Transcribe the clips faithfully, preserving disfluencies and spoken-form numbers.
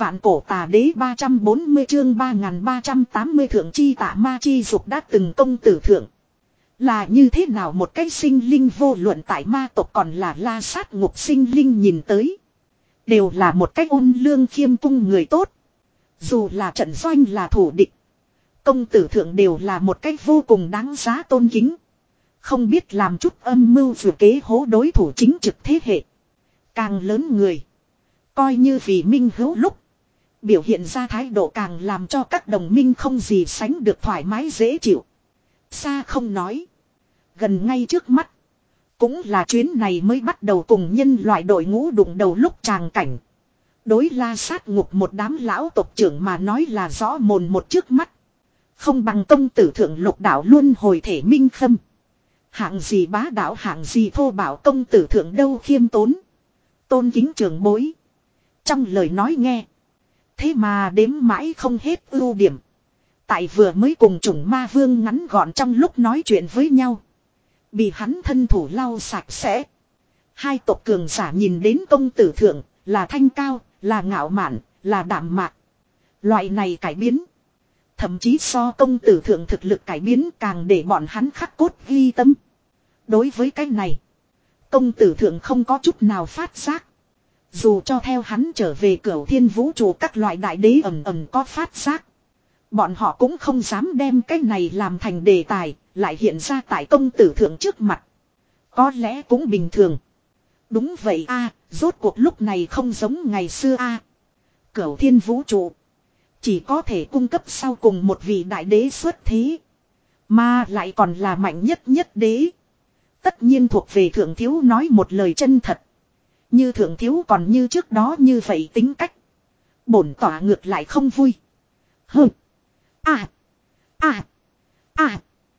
Vạn cổ tà đế ba trăm bốn mươi chương ba nghìn ba trăm tám mươi thượng chi tạ ma chi dục đã từng công tử thượng. Là như thế nào một cái sinh linh vô luận tại ma tộc còn là la sát ngục sinh linh nhìn tới. Đều là một cách ôn lương khiêm cung người tốt. Dù là trận doanh là thủ địch. Công tử thượng đều là một cách vô cùng đáng giá tôn kính. Không biết làm chút âm mưu vừa kế hố đối thủ chính trực thế hệ. Càng lớn người. Coi như vì minh hữu lúc. Biểu hiện ra thái độ càng làm cho các đồng minh không gì sánh được thoải mái dễ chịu. Xa không nói. Gần ngay trước mắt. Cũng là chuyến này mới bắt đầu cùng nhân loại đội ngũ đụng đầu lúc tràng cảnh. Đối la sát ngục một đám lão tộc trưởng mà nói là rõ mồn một trước mắt. Không bằng công tử thượng lục đạo luôn hồi thể minh khâm. Hạng gì bá đạo hạng gì thô bảo công tử thượng đâu khiêm tốn. Tôn kính trường bối. Trong lời nói nghe. Thế mà đếm mãi không hết ưu điểm. Tại vừa mới cùng chủng ma vương ngắn gọn trong lúc nói chuyện với nhau. Bị hắn thân thủ lau sạch sẽ. Hai tộc cường giả nhìn đến công tử thượng là thanh cao, là ngạo mạn, là đạm mạc. Loại này cải biến. Thậm chí so công tử thượng thực lực cải biến càng để bọn hắn khắc cốt ghi tâm. Đối với cái này. Công tử thượng không có chút nào phát giác. Dù cho theo hắn trở về cửu thiên vũ trụ các loại đại đế ẩm ẩm có phát giác. Bọn họ cũng không dám đem cái này làm thành đề tài, lại hiện ra tại công tử thượng trước mặt. Có lẽ cũng bình thường. Đúng vậy a, rốt cuộc lúc này không giống ngày xưa a. Cửu thiên vũ trụ. Chỉ có thể cung cấp sau cùng một vị đại đế xuất thế. Mà lại còn là mạnh nhất nhất đế. Tất nhiên thuộc về thượng thiếu nói một lời chân thật. Như thượng thiếu còn như trước đó như vậy tính cách. Bổn tỏa ngược lại không vui. Hừ. À. À. À.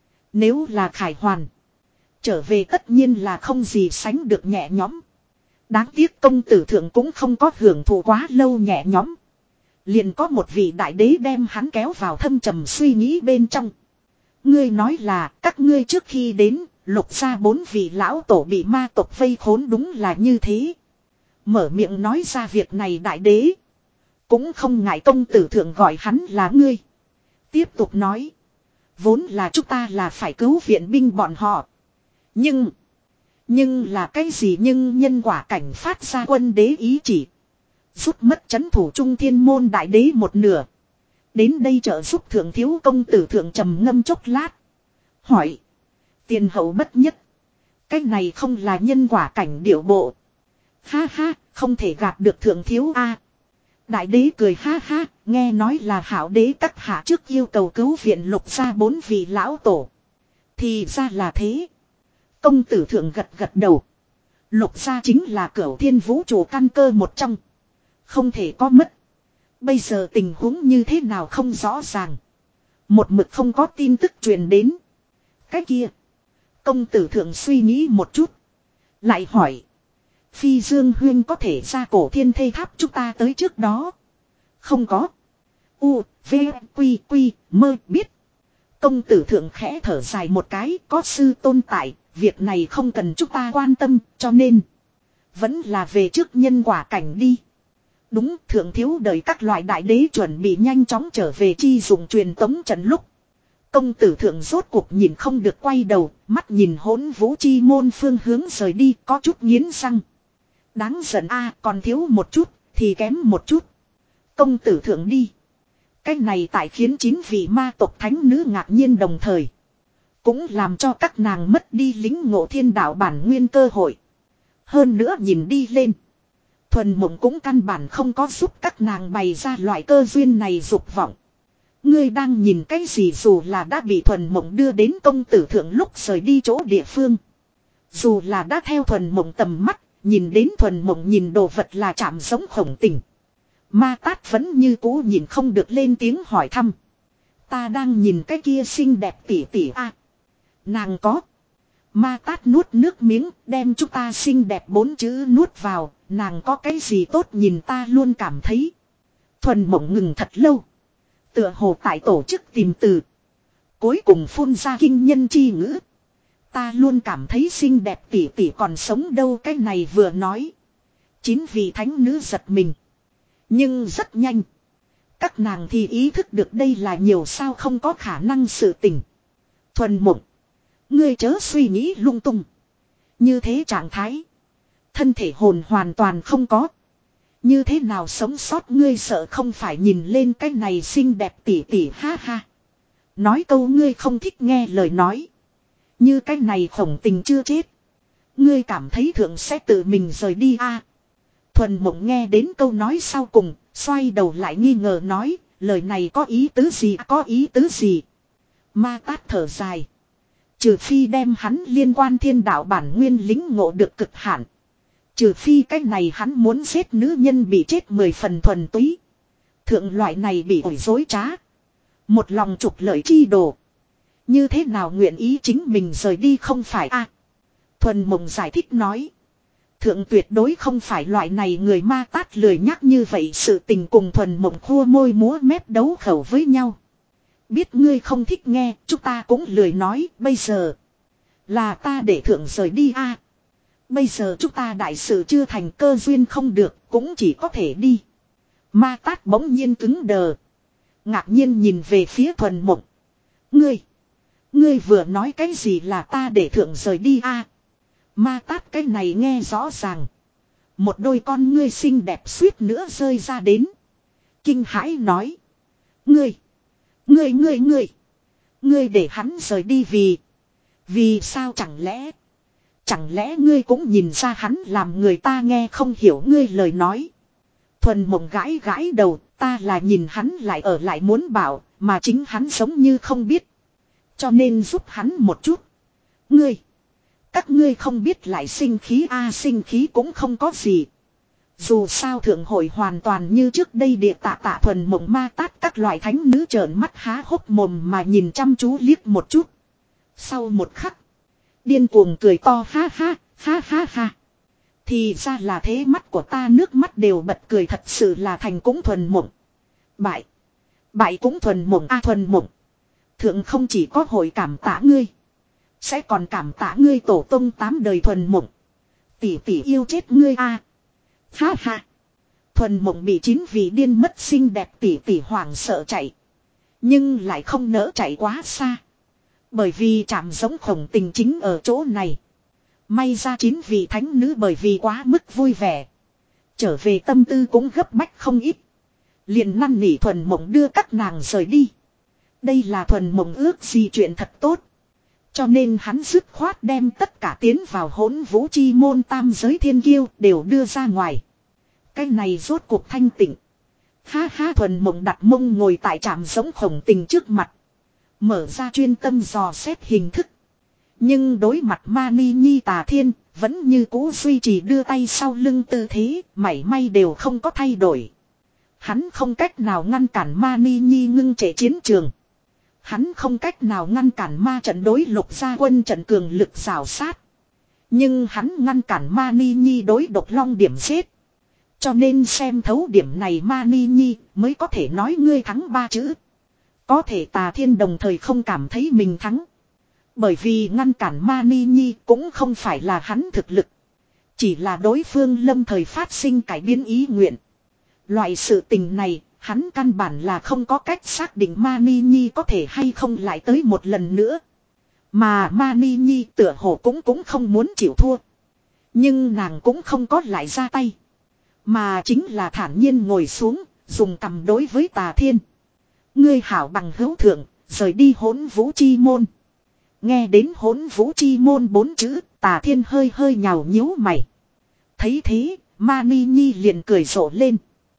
Nếu là khải hoàn. Trở về tất nhiên là không gì sánh được nhẹ nhõm. Đáng tiếc công tử thượng cũng không có hưởng thụ quá lâu nhẹ nhõm. Liền có một vị đại đế đem hắn kéo vào thâm trầm suy nghĩ bên trong. Ngươi nói là các ngươi trước khi đến, lục ra bốn vị lão tổ bị ma tộc vây khốn đúng là như thế. Mở miệng nói ra việc này đại đế. Cũng không ngại công tử thượng gọi hắn là ngươi. Tiếp tục nói. Vốn là chúng ta là phải cứu viện binh bọn họ. Nhưng. Nhưng là cái gì nhưng nhân quả cảnh phát ra quân đế ý chỉ. Rút mất chấn thủ trung thiên môn đại đế một nửa. Đến đây trợ giúp thượng thiếu công tử thượng trầm ngâm chốc lát. Hỏi. Tiền hậu bất nhất. Cái này không là nhân quả cảnh điệu bộ. Ha ha, không thể gạt được thượng thiếu a. Đại đế cười ha ha, nghe nói là hảo đế các hạ trước yêu cầu cứu viện lục ra bốn vị lão tổ. Thì ra là thế. Công tử thượng gật gật đầu. Lục ra chính là cửu thiên vũ trụ căn cơ một trong. Không thể có mất. Bây giờ tình huống như thế nào không rõ ràng. Một mực không có tin tức truyền đến. Cái kia. Công tử thượng suy nghĩ một chút. Lại hỏi. Phi Dương Huyên có thể ra cổ thiên thây tháp chúng ta tới trước đó. Không có. U, V, Quy, Quy, mơ biết. Công tử thượng khẽ thở dài một cái. Có sư tôn tại. Việc này không cần chúng ta quan tâm. Cho nên. Vẫn là về trước nhân quả cảnh đi. Đúng thượng thiếu đợi các loại đại đế chuẩn bị nhanh chóng trở về chi dùng truyền tống trận lúc. Công tử thượng rốt cuộc nhìn không được quay đầu. Mắt nhìn hỗn vũ chi môn phương hướng rời đi có chút nghiến răng. Đáng giận a còn thiếu một chút thì kém một chút. Công tử thượng đi. Cái này tại khiến chín vị ma tộc thánh nữ ngạc nhiên đồng thời. Cũng làm cho các nàng mất đi lính ngộ thiên đạo bản nguyên cơ hội. Hơn nữa nhìn đi lên. Thuần mộng cũng căn bản không có giúp các nàng bày ra loại cơ duyên này dục vọng. Ngươi đang nhìn cái gì dù là đã bị thuần mộng đưa đến công tử thượng lúc rời đi chỗ địa phương. Dù là đã theo thuần mộng tầm mắt. Nhìn đến thuần mộng nhìn đồ vật là chạm giống khổng tình. Ma tát vẫn như cũ nhìn không được lên tiếng hỏi thăm. Ta đang nhìn cái kia xinh đẹp tỉ tỉ a. Nàng có. Ma tát nuốt nước miếng đem chúng ta xinh đẹp bốn chữ nuốt vào. Nàng có cái gì tốt nhìn ta luôn cảm thấy. Thuần mộng ngừng thật lâu. Tựa hồ tại tổ chức tìm từ. Cuối cùng phun ra kinh nhân chi ngữ. Ta luôn cảm thấy xinh đẹp tỉ tỉ còn sống đâu cái này vừa nói. Chín vị thánh nữ giật mình. Nhưng rất nhanh. Các nàng thì ý thức được đây là nhiều sao không có khả năng sự tình. Thuần Mộng. Ngươi chớ suy nghĩ lung tung. Như thế trạng thái. Thân thể hồn hoàn toàn không có. Như thế nào sống sót ngươi sợ không phải nhìn lên cái này xinh đẹp tỉ tỉ ha ha. Nói câu ngươi không thích nghe lời nói. Như cái này khổng tình chưa chết. Ngươi cảm thấy thượng sẽ tự mình rời đi a? Thuần Mộng nghe đến câu nói sau cùng, xoay đầu lại nghi ngờ nói, lời này có ý tứ gì có ý tứ gì. Ma Tát thở dài. Trừ phi đem hắn liên quan thiên đạo bản nguyên lính ngộ được cực hạn. Trừ phi cái này hắn muốn giết nữ nhân bị chết mười phần thuần túy. Thượng loại này bị ổi dối trá. Một lòng trục lợi chi đồ. Như thế nào nguyện ý chính mình rời đi không phải a? Thuần Mộng giải thích nói. Thượng tuyệt đối không phải loại này người. Ma Tát lười nhắc như vậy sự tình cùng Thuần Mộng khua môi múa mép đấu khẩu với nhau. Biết ngươi không thích nghe, chúng ta cũng lười nói, bây giờ. Là ta để thượng rời đi a. Bây giờ chúng ta đại sự chưa thành cơ duyên không được, cũng chỉ có thể đi. Ma Tát bỗng nhiên cứng đờ. Ngạc nhiên nhìn về phía Thuần Mộng. Ngươi, ngươi vừa nói cái gì là ta để thượng rời đi a? Ma Tát cái này nghe rõ ràng. Một đôi con ngươi xinh đẹp suýt nữa rơi ra đến. Kinh hãi nói. Ngươi, ngươi ngươi ngươi. Ngươi để hắn rời đi vì. Vì sao chẳng lẽ. Chẳng lẽ ngươi cũng nhìn ra hắn làm người ta nghe không hiểu ngươi lời nói. Thuần Mộng gãi gãi đầu. Ta là nhìn hắn lại ở lại muốn bảo. Mà chính hắn giống như không biết. Cho nên giúp hắn một chút. Ngươi. Các ngươi không biết lại sinh khí a sinh khí cũng không có gì. Dù sao thượng hội hoàn toàn như trước đây địa tạ tạ. Thuần Mộng Ma Tát các loại thánh nữ trợn mắt há hốc mồm mà nhìn chăm chú liếc một chút. Sau một khắc. Điên cuồng cười to ha ha ha ha ha. Thì ra là thế, mắt của ta nước mắt đều bật cười, thật sự là thành cũng Thuần Mộng. Bại. Bại cũng Thuần Mộng a. Thuần Mộng. Thượng không chỉ có hội cảm tạ ngươi. Sẽ còn cảm tạ ngươi tổ tông tám đời. Thuần Mộng. Tỷ tỷ yêu chết ngươi a. Ha ha. Thuần Mộng bị chín vị điên mất xinh đẹp tỷ tỷ hoảng sợ chạy. Nhưng lại không nỡ chạy quá xa. Bởi vì chạm giống khổng tình chính ở chỗ này. May ra chín vị thánh nữ bởi vì quá mức vui vẻ. Trở về tâm tư cũng gấp bách không ít. Liền năn nỉ Thuần Mộng đưa các nàng rời đi. Đây là Thuần Mộng ước gì chuyện thật tốt. Cho nên hắn dứt khoát đem tất cả tiến vào Hỗn Vũ Chi môn tam giới thiên kiêu đều đưa ra ngoài. Cái này rốt cuộc thanh tịnh. Ha ha. Thuần Mộng đặt mông ngồi tại trạm giống khổng tình trước mặt. Mở ra chuyên tâm dò xét hình thức. Nhưng đối mặt Mani Nhi Tà Thiên, vẫn như cũ duy trì đưa tay sau lưng tư thế, mảy may đều không có thay đổi. Hắn không cách nào ngăn cản Mani Nhi ngưng trệ chiến trường. Hắn không cách nào ngăn cản ma trận đối Lục gia quân trận cường lực rào sát. Nhưng hắn ngăn cản Mani Nhi đối Độc Long điểm giết. Cho nên xem thấu điểm này Mani Nhi mới có thể nói ngươi thắng ba chữ. Có thể Tà Thiên đồng thời không cảm thấy mình thắng. Bởi vì ngăn cản Mani Nhi cũng không phải là hắn thực lực. Chỉ là đối phương lâm thời phát sinh cải biến ý nguyện. Loại sự tình này, hắn căn bản là không có cách xác định Mani Nhi có thể hay không lại tới một lần nữa. Mà Mani Nhi tựa hồ cũng cũng không muốn chịu thua. Nhưng nàng cũng không có lại ra tay. Mà chính là thản nhiên ngồi xuống, dùng cầm đối với Tà Thiên. Ngươi hảo bằng hữu thượng, rời đi Hỗn Vũ Chi môn. Nghe đến Hỗn Vũ Chi môn bốn chữ, Tà Thiên hơi hơi nhào nhíu mày. Thấy thế, Mani Nhi liền cười rộ lên.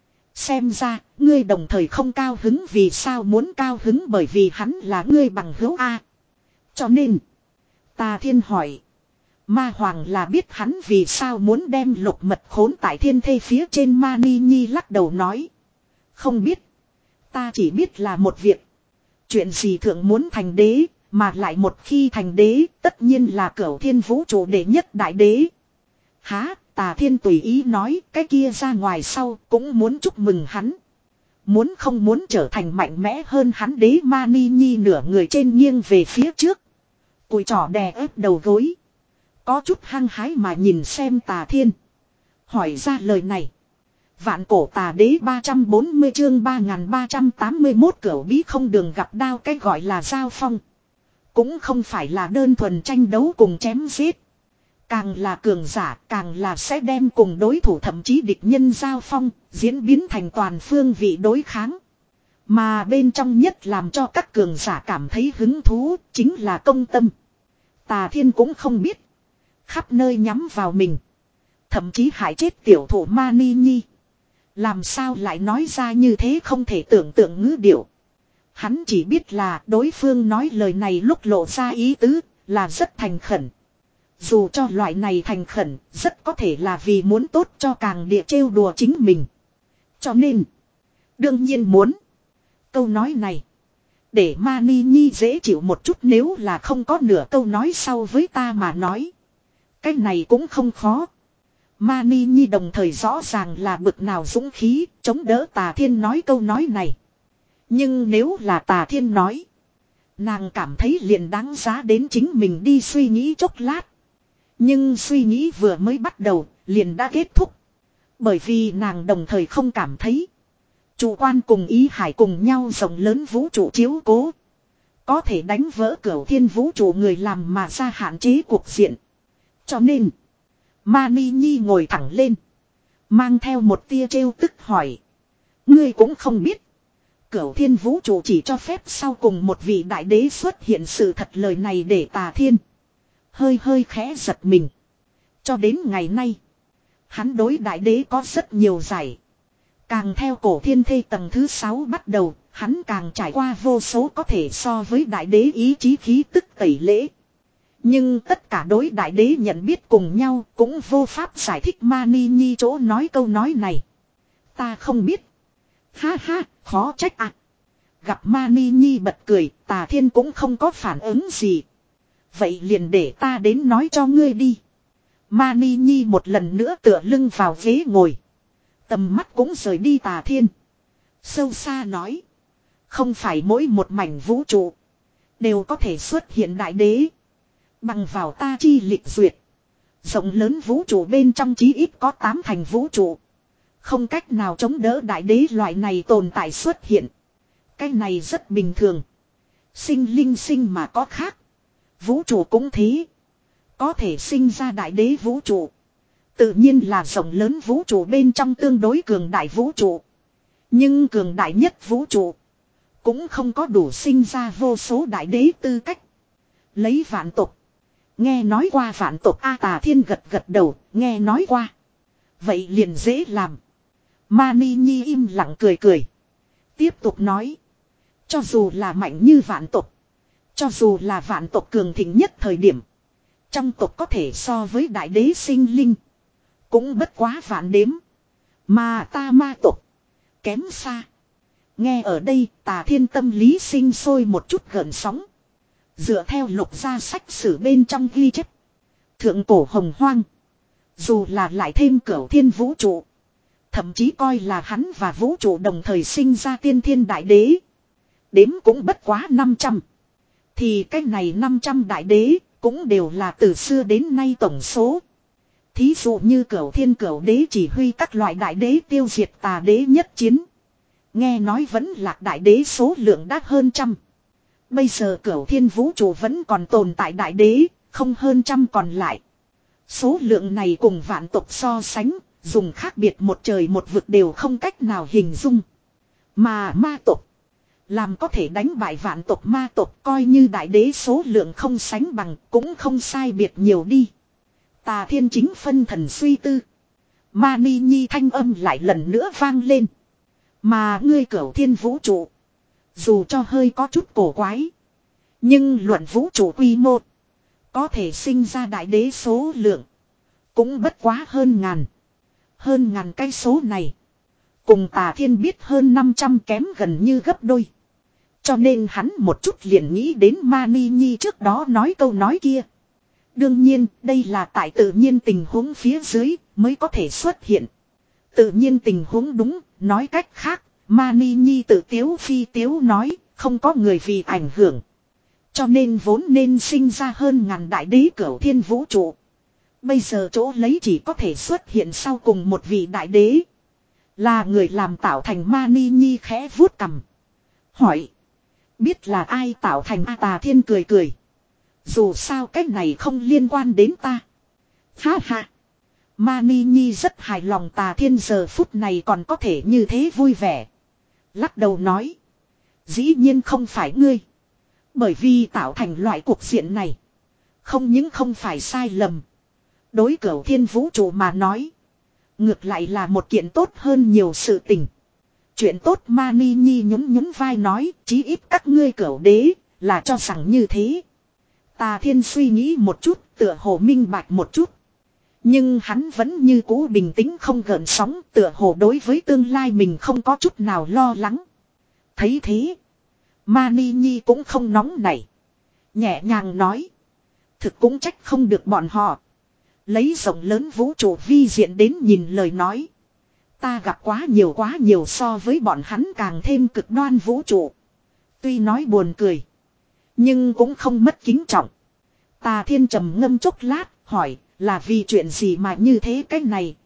Xem ra, ngươi đồng thời không cao hứng, vì sao muốn cao hứng, bởi vì hắn là ngươi bằng hữu a. Cho nên, Tà Thiên hỏi. Ma Hoàng là biết hắn vì sao muốn đem lục mật khốn tại thiên thê phía trên. Mani Nhi lắc đầu nói. Không biết. Ta chỉ biết là một việc. Chuyện gì thượng muốn thành đế, mà lại một khi thành đế, tất nhiên là Cửu Thiên vũ trụ đệ nhất đại đế. Há, Tà Thiên tùy ý nói, cái kia ra ngoài sau cũng muốn chúc mừng hắn. Muốn không muốn trở thành mạnh mẽ hơn hắn đế. Mani Nhi nửa người trên nghiêng về phía trước. Cùi trỏ đè ép đầu gối. Có chút hăng hái mà nhìn xem Tà Thiên. Hỏi ra lời này. Vạn cổ tà đế ba trăm bốn mươi chương ba nghìn ba trăm tám mươi mốt cửu bí không đường gặp đao, cái gọi là giao phong. Cũng không phải là đơn thuần tranh đấu cùng chém giết. Càng là cường giả càng là sẽ đem cùng đối thủ thậm chí địch nhân giao phong, diễn biến thành toàn phương vị đối kháng. Mà bên trong nhất làm cho các cường giả cảm thấy hứng thú chính là công tâm. Tà Thiên cũng không biết. Khắp nơi nhắm vào mình. Thậm chí hại chết tiểu thủ Mani Nhi. Làm sao lại nói ra như thế không thể tưởng tượng ngữ điệu. Hắn chỉ biết là đối phương nói lời này lúc lộ ra ý tứ là rất thành khẩn. Dù cho loại này thành khẩn rất có thể là vì muốn tốt cho càng địa trêu đùa chính mình. Cho nên đương nhiên muốn. Câu nói này để Mani Nhi dễ chịu một chút, nếu là không có nửa câu nói sau với ta mà nói. Cái này cũng không khó. Mani Nhi đồng thời rõ ràng là bực nào dũng khí chống đỡ Tà Thiên nói câu nói này. Nhưng nếu là Tà Thiên nói, nàng cảm thấy liền đáng giá đến chính mình đi suy nghĩ chốc lát. Nhưng suy nghĩ vừa mới bắt đầu liền đã kết thúc. Bởi vì nàng đồng thời không cảm thấy chủ quan cùng ý hải cùng nhau rộng lớn vũ trụ chiếu cố có thể đánh vỡ cửu thiên vũ trụ người làm mà ra hạn chế cuộc diện. Cho nên Mani Nhi ngồi thẳng lên, mang theo một tia trêu tức hỏi. Ngươi cũng không biết cửu thiên vũ trụ chỉ cho phép sau cùng một vị đại đế xuất hiện sự thật, lời này để Tà Thiên hơi hơi khẽ giật mình. Cho đến ngày nay hắn đối đại đế có rất nhiều giải. Càng theo cổ thiên thê tầng thứ sáu bắt đầu, hắn càng trải qua vô số có thể so với đại đế ý chí khí tức tẩy lễ. Nhưng tất cả đối đại đế nhận biết cùng nhau cũng vô pháp giải thích Mani Nhi chỗ nói câu nói này. Ta không biết. Ha ha, khó trách ạ. À. Gặp Mani Nhi bật cười, Tà Thiên cũng không có phản ứng gì. Vậy liền để ta đến nói cho ngươi đi. Mani Nhi một lần nữa tựa lưng vào ghế ngồi. Tầm mắt cũng rời đi Tà Thiên. Sâu xa nói. Không phải mỗi một mảnh vũ trụ đều có thể xuất hiện đại đế. Bằng vào ta chi lịch duyệt, rộng lớn vũ trụ bên trong chí ít có tám thành vũ trụ không cách nào chống đỡ đại đế loại này tồn tại xuất hiện. Cái này rất bình thường. Sinh linh sinh mà có khác. Vũ trụ cũng thế. Có thể sinh ra đại đế vũ trụ tự nhiên là rộng lớn vũ trụ bên trong tương đối cường đại vũ trụ. Nhưng cường đại nhất vũ trụ cũng không có đủ sinh ra vô số đại đế tư cách. Lấy vạn tộc. Nghe nói qua vạn tộc A. Tà Thiên gật gật đầu, nghe nói qua. Vậy liền dễ làm. Mani Nhi im lặng cười cười. Tiếp tục nói. Cho dù là mạnh như vạn tộc, cho dù là vạn tộc cường thịnh nhất thời điểm, trong tộc có thể so với đại đế sinh linh cũng bất quá vạn đếm. Mà ta ma tộc kém xa. Nghe ở đây Tà Thiên tâm lý sinh sôi một chút gợn sóng. Dựa theo lục gia sách sử bên trong ghi chép, thượng cổ hồng hoang, dù là lại thêm cửu thiên vũ trụ, thậm chí coi là hắn và vũ trụ đồng thời sinh ra tiên thiên đại đế, đếm cũng bất quá năm trăm. Thì cái này năm trăm đại đế cũng đều là từ xưa đến nay tổng số. Thí dụ như cửu thiên cửu đế chỉ huy các loại đại đế tiêu diệt tà đế nhất chiến, nghe nói vẫn lạc đại đế số lượng đã hơn trăm. Bây giờ cửu thiên vũ trụ vẫn còn tồn tại đại đế, không hơn trăm còn lại. Số lượng này cùng vạn tộc so sánh, dùng khác biệt một trời một vực đều không cách nào hình dung. Mà ma tộc, làm có thể đánh bại vạn tộc ma tộc, coi như đại đế số lượng không sánh bằng, cũng không sai biệt nhiều đi. Tà Thiên chính phân thần suy tư. Mani Nhi thanh âm lại lần nữa vang lên. Mà ngươi cửu thiên vũ trụ, dù cho hơi có chút cổ quái, nhưng luận vũ trụ quy mô, có thể sinh ra đại đế số lượng cũng bất quá hơn ngàn. Hơn ngàn cái số này cùng Tà Thiên biết hơn năm trăm kém gần như gấp đôi. Cho nên hắn một chút liền nghĩ đến Mani Nhi trước đó nói câu nói kia. Đương nhiên đây là tại tự nhiên tình huống phía dưới mới có thể xuất hiện. Tự nhiên tình huống đúng, nói cách khác, Mani Nhi tự tiếu phi tiếu nói, không có người vì ảnh hưởng. Cho nên vốn nên sinh ra hơn ngàn đại đế cửu thiên vũ trụ. Bây giờ chỗ lấy chỉ có thể xuất hiện sau cùng một vị đại đế. Là người làm tạo thành Mani Nhi khẽ vuốt cằm. Hỏi. Biết là ai tạo thành A Tà Thiên cười cười. Dù sao cách này không liên quan đến ta. Ha ha. Mani Nhi rất hài lòng Tà Thiên giờ phút này còn có thể như thế vui vẻ. Lắc đầu nói. Dĩ nhiên không phải ngươi. Bởi vì tạo thành loại cuộc diện này. Không những không phải sai lầm. Đối Cửu Thiên vũ trụ mà nói. Ngược lại là một kiện tốt hơn nhiều sự tình. Chuyện tốt Mani Nhi nhún nhún vai nói. Chí ít các ngươi Cửu đế là cho rằng như thế. Tà Thiên suy nghĩ một chút, tựa hồ minh bạch một chút. Nhưng hắn vẫn như cũ bình tĩnh không gợn sóng, tựa hồ đối với tương lai mình không có chút nào lo lắng. Thấy thế, Mani Nhi cũng không nóng nảy. Nhẹ nhàng nói. Thực cũng trách không được bọn họ. Lấy rộng lớn vũ trụ vi diện đến nhìn lời nói. Ta gặp quá nhiều quá nhiều so với bọn hắn càng thêm cực đoan vũ trụ. Tuy nói buồn cười. Nhưng cũng không mất kính trọng. Tà Thiên trầm ngâm chốc lát, hỏi, là vì chuyện gì mà như thế cái này?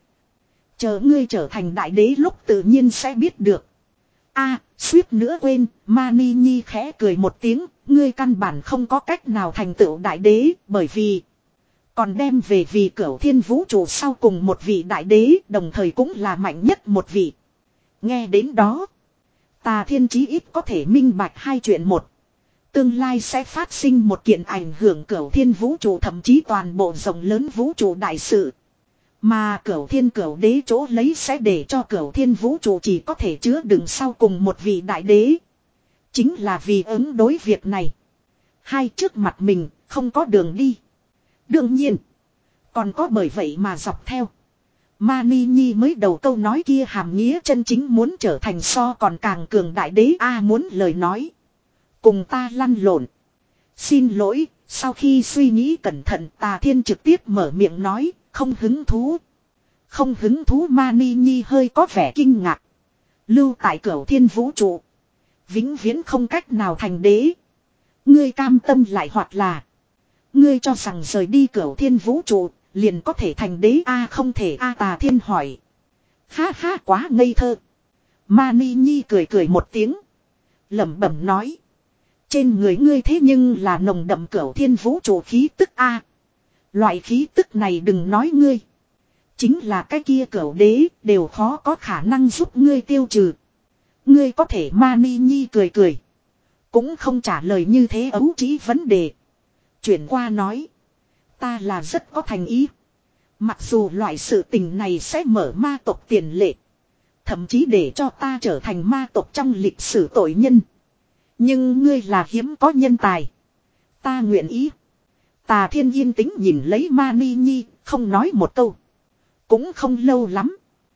Chờ ngươi trở thành đại đế lúc tự nhiên sẽ biết được. A, suýt nữa quên, Mani Nhi khẽ cười một tiếng, ngươi căn bản không có cách nào thành tựu đại đế, bởi vì còn đem về vì Cửu Thiên vũ trụ sau cùng một vị đại đế, đồng thời cũng là mạnh nhất một vị. Nghe đến đó, Tà Thiên chí ít có thể minh bạch hai chuyện một. Tương lai sẽ phát sinh một kiện ảnh hưởng Cửu Thiên vũ trụ thậm chí toàn bộ rộng lớn vũ trụ đại sự. Mà Cửu Thiên Cửu đế chỗ lấy sẽ để cho Cửu Thiên vũ trụ chỉ có thể chứa đựng sau cùng một vị đại đế. Chính là vì ứng đối việc này. Hai trước mặt mình không có đường đi. Đương nhiên. Còn có bởi vậy mà dọc theo. Mani Nhi mới đầu câu nói kia hàm nghĩa chân chính muốn trở thành so còn càng cường đại đế A muốn lời nói. Cùng ta lăn lộn. Xin lỗi, sau khi suy nghĩ cẩn thận Tà Thiên trực tiếp mở miệng nói, không hứng thú. Không hứng thú Mani Nhi hơi có vẻ kinh ngạc. Lưu tại Cửu Thiên vũ trụ. Vĩnh viễn không cách nào thành đế. Ngươi cam tâm lại hoặc là. Ngươi cho rằng rời đi Cửu Thiên vũ trụ, liền có thể thành đế A không thể A Tà Thiên hỏi. Ha ha quá ngây thơ. Mani Nhi cười cười một tiếng. Lẩm bẩm nói. Trên người ngươi thế nhưng là nồng đậm Cửu Thiên vũ trụ khí tức A. Loại khí tức này đừng nói ngươi. Chính là cái kia Cửu đế đều khó có khả năng giúp ngươi tiêu trừ. Ngươi có thể Mani Nhi cười cười. Cũng không trả lời như thế ấu trí vấn đề. Chuyển qua nói. Ta là rất có thành ý. Mặc dù loại sự tình này sẽ mở ma tộc tiền lệ. Thậm chí để cho ta trở thành ma tộc trong lịch sử tội nhân. Nhưng ngươi là hiếm có nhân tài. Ta nguyện ý. Tà Thiên yên tĩnh nhìn lấy Mani Nhi, không nói một câu. Cũng không lâu lắm.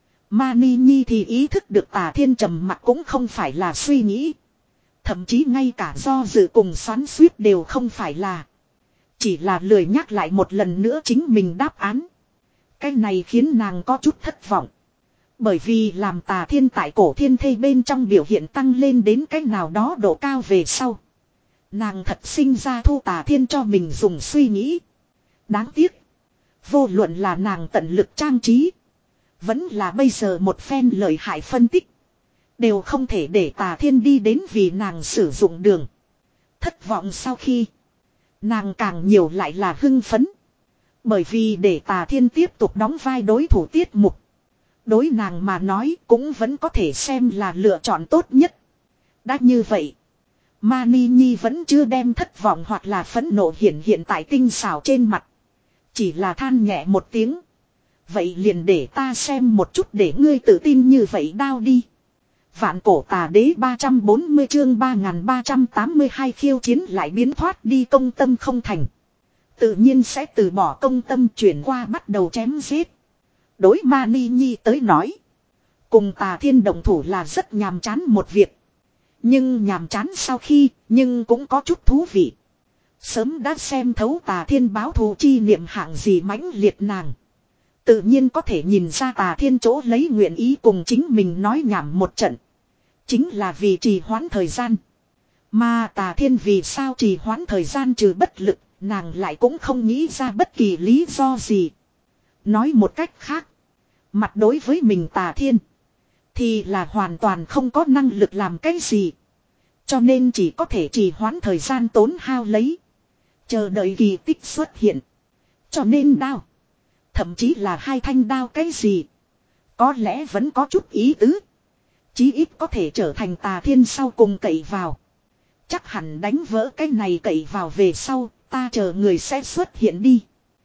Mani Nhi thì ý thức được Tà Thiên trầm mặc cũng không phải là suy nghĩ. Thậm chí ngay cả do dự cùng xoắn suýt đều không phải là. Chỉ là lười nhắc lại một lần nữa chính mình đáp án. Cái này khiến nàng có chút thất vọng. Bởi vì làm Tà Thiên tại cổ thiên thây bên trong biểu hiện tăng lên đến cái nào đó độ cao về sau. Nàng thật sinh ra thu Tà Thiên cho mình dùng suy nghĩ. Đáng tiếc. Vô luận là nàng tận lực trang trí. Vẫn là bây giờ một phen lợi hại phân tích. Đều không thể để Tà Thiên đi đến vì nàng sử dụng đường. Thất vọng sau khi. Nàng càng nhiều lại là hưng phấn. Bởi vì để Tà Thiên tiếp tục đóng vai đối thủ tiết mục. Đối nàng mà nói cũng vẫn có thể xem là lựa chọn tốt nhất. Đã như vậy. Mani Nhi vẫn chưa đem thất vọng hoặc là phẫn nộ hiện hiện tại tinh xảo trên mặt. Chỉ là than nhẹ một tiếng. Vậy liền để ta xem một chút để ngươi tự tin như vậy đao đi. Vạn cổ tà đế ba trăm bốn mươi chương ba nghìn ba trăm tám mươi hai khiêu chiến lại biến thoát đi công tâm không thành. Tự nhiên sẽ từ bỏ công tâm chuyển qua bắt đầu chém giết. Đối Mani Nhi tới nói. Cùng Tà Thiên đồng thủ là rất nhàm chán một việc. Nhưng nhàm chán sau khi, nhưng cũng có chút thú vị. Sớm đã xem thấu Tà Thiên báo thù chi niệm hạng gì mãnh liệt nàng. Tự nhiên có thể nhìn ra Tà Thiên chỗ lấy nguyện ý cùng chính mình nói nhảm một trận. Chính là vì trì hoãn thời gian. Mà Tà Thiên vì sao trì hoãn thời gian trừ bất lực, nàng lại cũng không nghĩ ra bất kỳ lý do gì. Nói một cách khác. Mặt đối với mình Tà Thiên. Thì là hoàn toàn không có năng lực làm cái gì. Cho nên chỉ có thể trì hoãn thời gian tốn hao lấy. Chờ đợi kỳ tích xuất hiện. Cho nên đao. Thậm chí là hai thanh đao cái gì. Có lẽ vẫn có chút ý tứ. Chí ít có thể trở thành Tà Thiên sau cùng cậy vào. Chắc hẳn đánh vỡ cái này cậy vào về sau. Ta chờ người sẽ xuất hiện đi.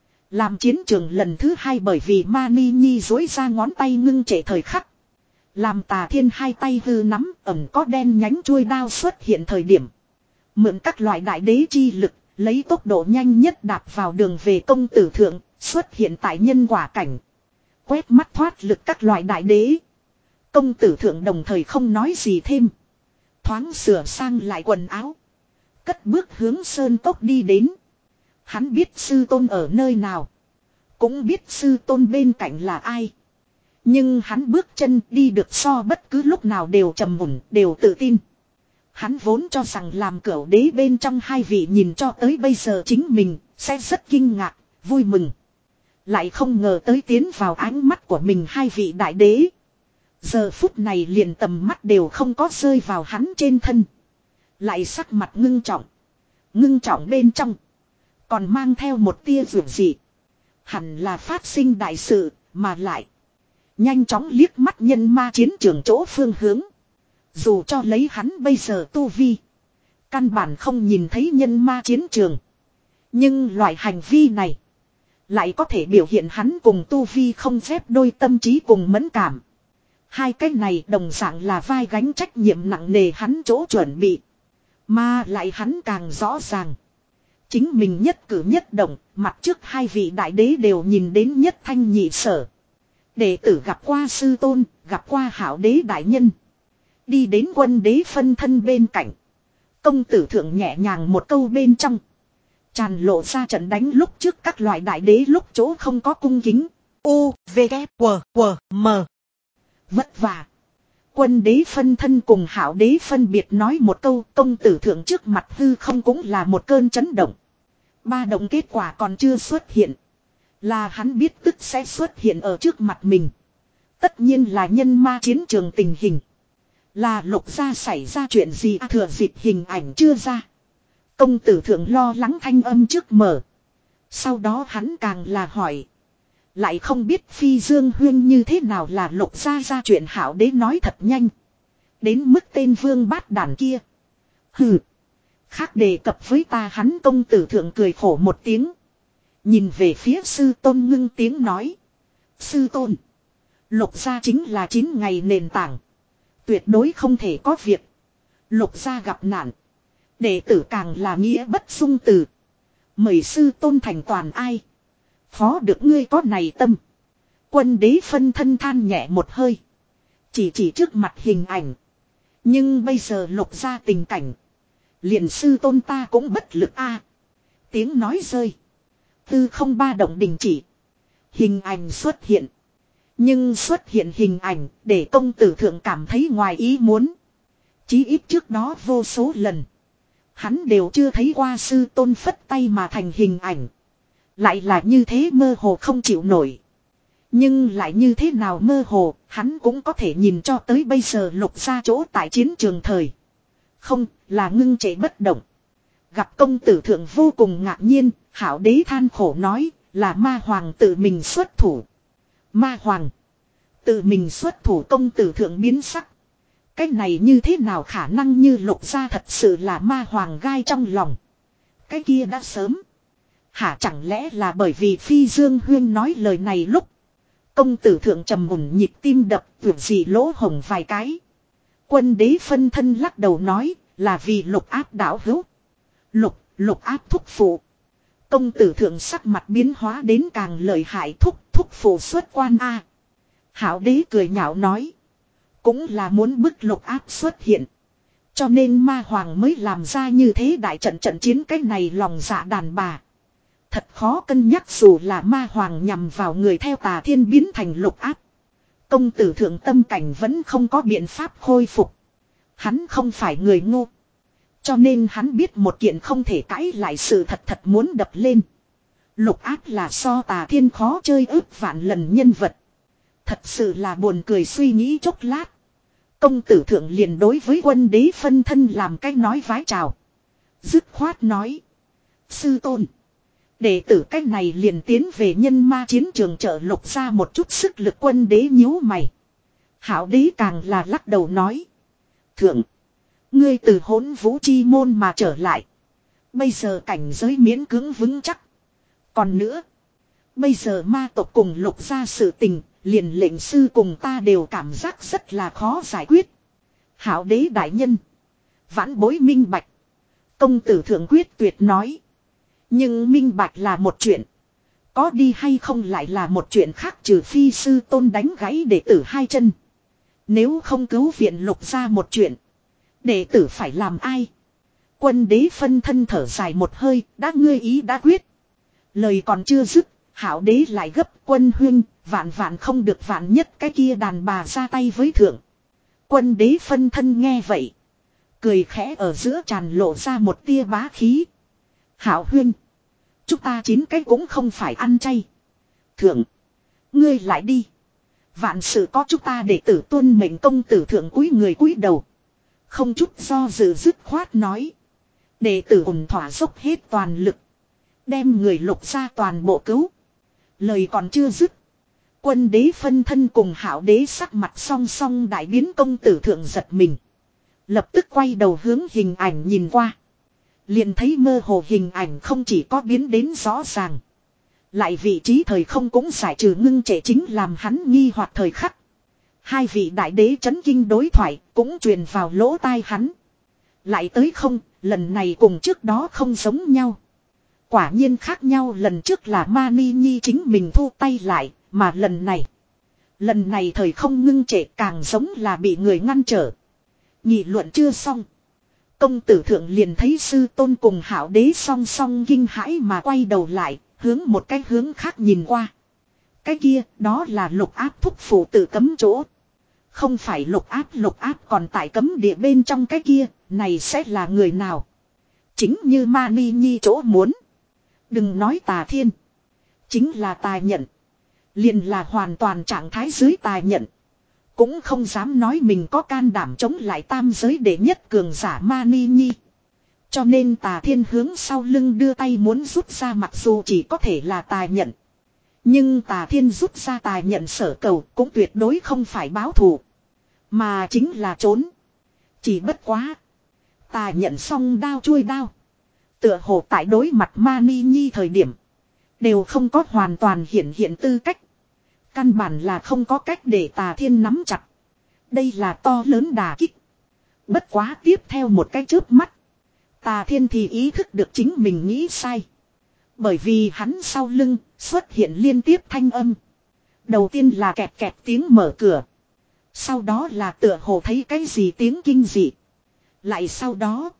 Làm chiến trường lần thứ hai bởi vì Mani Nhi dối ra ngón tay ngưng trệ thời khắc. Làm Tà Thiên hai tay hư nắm ẩm có đen nhánh chuôi đao xuất hiện thời điểm. Mượn các loại đại đế chi lực, lấy tốc độ nhanh nhất đạp vào đường về công tử thượng, xuất hiện tại nhân quả cảnh. Quét mắt thoát lực các loại đại đế. Công tử thượng đồng thời không nói gì thêm. Thoáng sửa sang lại quần áo. Cất bước hướng sơn tốc đi đến. Hắn biết sư tôn ở nơi nào. Cũng biết sư tôn bên cạnh là ai. Nhưng hắn bước chân đi được so bất cứ lúc nào đều trầm ổn, đều tự tin. Hắn vốn cho rằng làm cửu đế bên trong hai vị nhìn cho tới bây giờ chính mình sẽ rất kinh ngạc, vui mừng. Lại không ngờ tới tiến vào ánh mắt của mình hai vị đại đế. Giờ phút này liền tầm mắt đều không có rơi vào hắn trên thân. Lại sắc mặt ngưng trọng. Ngưng trọng bên trong. Còn mang theo một tia rủi dị. Hẳn là phát sinh đại sự, mà lại. Nhanh chóng liếc mắt nhân ma chiến trường chỗ phương hướng. Dù cho lấy hắn bây giờ tu vi. Căn bản không nhìn thấy nhân ma chiến trường. Nhưng loại hành vi này. Lại có thể biểu hiện hắn cùng tu vi không phép đôi tâm trí cùng mẫn cảm. Hai cái này đồng dạng là vai gánh trách nhiệm nặng nề hắn chỗ chuẩn bị. Mà lại hắn càng rõ ràng. Chính mình nhất cử nhất động, mặt trước hai vị đại đế đều nhìn đến nhất thanh nhị sở. Đệ tử gặp qua sư tôn, gặp qua hảo đế đại nhân. Đi đến quân đế phân thân bên cạnh. Công tử thượng nhẹ nhàng một câu bên trong. Tràn lộ ra trận đánh lúc trước các loại đại đế lúc chỗ không có cung kính. U, V, K, W, W, M. Vất vả. Quân đế phân thân cùng hảo đế phân biệt nói một câu, công tử thượng trước mặt hư không cũng là một cơn chấn động. Ba động kết quả còn chưa xuất hiện. Là hắn biết tức sẽ xuất hiện ở trước mặt mình. Tất nhiên là nhân ma chiến trường tình hình. Là Lục gia xảy ra chuyện gì à, thừa dịp hình ảnh chưa ra. Công tử thượng lo lắng thanh âm trước mở. Sau đó hắn càng là hỏi. Lại không biết Phi Dương Huyên như thế nào là Lục gia ra chuyện hảo đế nói thật nhanh. Đến mức tên vương bát đàn kia. Hừ. Khác đề cập với ta hắn công tử thượng cười khổ một tiếng. Nhìn về phía sư tôn ngưng tiếng nói. Sư tôn. Lục gia chính là chín ngày nền tảng. Tuyệt đối không thể có việc. Lục gia gặp nạn. Đệ tử càng là nghĩa bất xung từ. Mời sư tôn thành toàn ai. Phó được ngươi có này tâm. Quân đế phân thân than nhẹ một hơi. Chỉ chỉ trước mặt hình ảnh. Nhưng bây giờ lục gia tình cảnh. Liền sư tôn ta cũng bất lực a. Tiếng nói rơi. Tư không ba động đình chỉ. Hình ảnh xuất hiện. Nhưng xuất hiện hình ảnh để công tử thượng cảm thấy ngoài ý muốn. Chí ít trước đó vô số lần. Hắn đều chưa thấy qua sư tôn phất tay mà thành hình ảnh. Lại là như thế mơ hồ không chịu nổi. Nhưng lại như thế nào mơ hồ, hắn cũng có thể nhìn cho tới bây giờ lục ra chỗ tại chiến trường thời. Không, là ngưng trệ bất động. Gặp công tử thượng vô cùng ngạc nhiên, hảo đế than khổ nói, là ma hoàng tự mình xuất thủ. Ma hoàng tự mình xuất thủ, công tử thượng biến sắc. Cái này như thế nào khả năng, như lục gia thật sự là ma hoàng gai trong lòng. Cái kia đã sớm. Hả, chẳng lẽ là bởi vì Phi Dương Huyên nói lời này lúc. Công tử thượng trầm ổn nhịp tim đập vượt gì lỗ hồng vài cái. Quân đế phân thân lắc đầu nói là vì lục áp đảo hữu. Lục, lục áp thúc phụ. Công tử thượng sắc mặt biến hóa đến càng lợi hại, thúc, thúc phụ xuất quan a. Hảo đế cười nhạo nói. Cũng là muốn bức lục áp xuất hiện. Cho nên ma hoàng mới làm ra như thế đại trận trận chiến, cái này lòng dạ đàn bà. Thật khó cân nhắc, dù là ma hoàng nhằm vào người theo Tà Thiên biến thành lục áp. Công tử thượng tâm cảnh vẫn không có biện pháp khôi phục. Hắn không phải người ngu. Cho nên hắn biết một kiện không thể cãi lại sự thật thật muốn đập lên. Lục áp là so Tà Thiên khó chơi ước vạn lần nhân vật. Thật sự là buồn cười suy nghĩ chốc lát. Công tử thượng liền đối với quân đế phân thân làm cái nói vái chào. Dứt khoát nói. Sư tôn. Đệ tử cách này liền tiến về nhân ma chiến trường trợ lục ra một chút sức lực. Quân đế nhíu mày. Hảo đế càng là lắc đầu nói. Thượng. Ngươi từ hỗn vũ chi môn mà trở lại. Bây giờ cảnh giới miễn cưỡng vững chắc. Còn nữa. Bây giờ ma tộc cùng lục ra sự tình. Liền lệnh sư cùng ta đều cảm giác rất là khó giải quyết. Hảo đế đại nhân. Vãn bối minh bạch. Công tử thượng quyết tuyệt nói. Nhưng minh bạch là một chuyện. Có đi hay không lại là một chuyện khác, trừ phi sư tôn đánh gãy đệ tử hai chân. Nếu không cứu viện lục ra một chuyện. Đệ tử phải làm ai? Quân đế phân thân thở dài một hơi, đã ngươi ý đã quyết. Lời còn chưa dứt, hảo đế lại gấp. Quân huynh, vạn vạn không được vạn nhất cái kia đàn bà ra tay với thượng. Quân đế phân thân nghe vậy. Cười khẽ ở giữa tràn lộ ra một tia bá khí. Hảo huynh. Chúng ta chín cái cũng không phải ăn chay. Thượng. Ngươi lại đi. Vạn sự có chúng ta để tử tuân mệnh. Công tử thượng cúi người cúi đầu. Không chút do dự dứt khoát nói. Đệ tử ổn thỏa dốc hết toàn lực. Đem người lục ra toàn bộ cứu. Lời còn chưa dứt. Quân đế phân thân cùng hảo đế sắc mặt song song đại biến. Công tử thượng giật mình. Lập tức quay đầu hướng hình ảnh nhìn qua. Liền thấy mơ hồ hình ảnh không chỉ có biến đến rõ ràng. Lại vị trí thời không cũng giải trừ ngưng trệ, chính làm hắn nghi hoặc thời khắc. Hai vị đại đế chấn kinh đối thoại cũng truyền vào lỗ tai hắn. Lại tới không, lần này cùng trước đó không giống nhau. Quả nhiên khác nhau, lần trước là Mani Nhi chính mình thu tay lại, mà lần này. Lần này thời không ngưng trệ càng giống là bị người ngăn trở. Nghị luận chưa xong. Công tử thượng liền thấy sư tôn cùng hảo đế song song kinh hãi mà quay đầu lại, hướng một cái hướng khác nhìn qua. Cái kia, đó là lục áp thúc phụ tử cấm chỗ. Không phải lục áp, lục áp còn tại cấm địa bên trong cái kia, này sẽ là người nào? Chính như Mani Nhi chỗ muốn. Đừng nói Tà Thiên. Chính là Tà Nhận. Liền là hoàn toàn trạng thái dưới Tà Nhận. Cũng không dám nói mình có can đảm chống lại tam giới đệ nhất cường giả Mani Nhi. Cho nên Tà Thiên hướng sau lưng đưa tay muốn rút ra, mặc dù chỉ có thể là Tà Nhận. Nhưng Tà Thiên rút ra Tà Nhận sở cầu cũng tuyệt đối không phải báo thù. Mà chính là trốn. Chỉ bất quá. Tà Nhận xong đao chuôi đao. Tựa hồ tại đối mặt Mani Nhi thời điểm. Đều không có hoàn toàn hiện hiện tư cách. Căn bản là không có cách để Tà Thiên nắm chặt. Đây là to lớn đả kích. Bất quá tiếp theo một cái chớp mắt. Tà Thiên thì ý thức được chính mình nghĩ sai. Bởi vì hắn sau lưng xuất hiện liên tiếp thanh âm. Đầu tiên là kẹt kẹt tiếng mở cửa. Sau đó là tựa hồ thấy cái gì tiếng kinh dị. Lại sau đó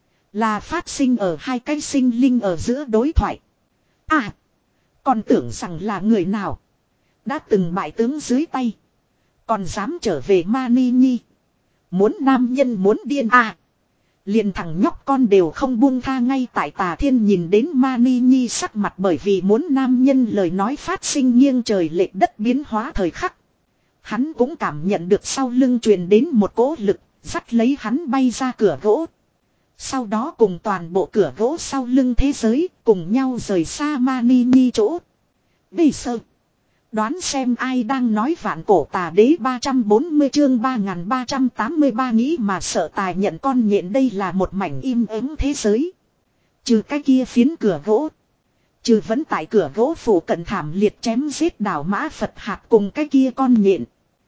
là phát sinh ở hai cái sinh linh ở giữa đối thoại. À, còn tưởng rằng là người nào đã từng bại tướng dưới tay, còn dám trở về Mani Nhi. Muốn nam nhân muốn điên à. Liền thằng nhóc con đều không buông tha. Ngay tại Tà Thiên nhìn đến Mani Nhi sắc mặt bởi vì muốn nam nhân lời nói phát sinh nghiêng trời lệch đất biến hóa thời khắc. Hắn cũng cảm nhận được sau lưng truyền đến một cỗ lực, dắt lấy hắn bay ra cửa gỗ. Sau đó cùng toàn bộ cửa gỗ sau lưng thế giới cùng nhau rời xa Mani Nhi chỗ. Bây giờ đoán xem ai đang nói vạn cổ tà đế. Ba trăm bốn mươi chương ba nghìn ba trăm tám mươi ba nghĩ mà sợ Tà Nhận con nhện. Đây là một mảnh im ắng thế giới. Trừ cái kia phiến cửa gỗ. Trừ vẫn tại cửa gỗ phủ cận thảm liệt chém giết đảo mã Phật hạt cùng cái kia con nhện.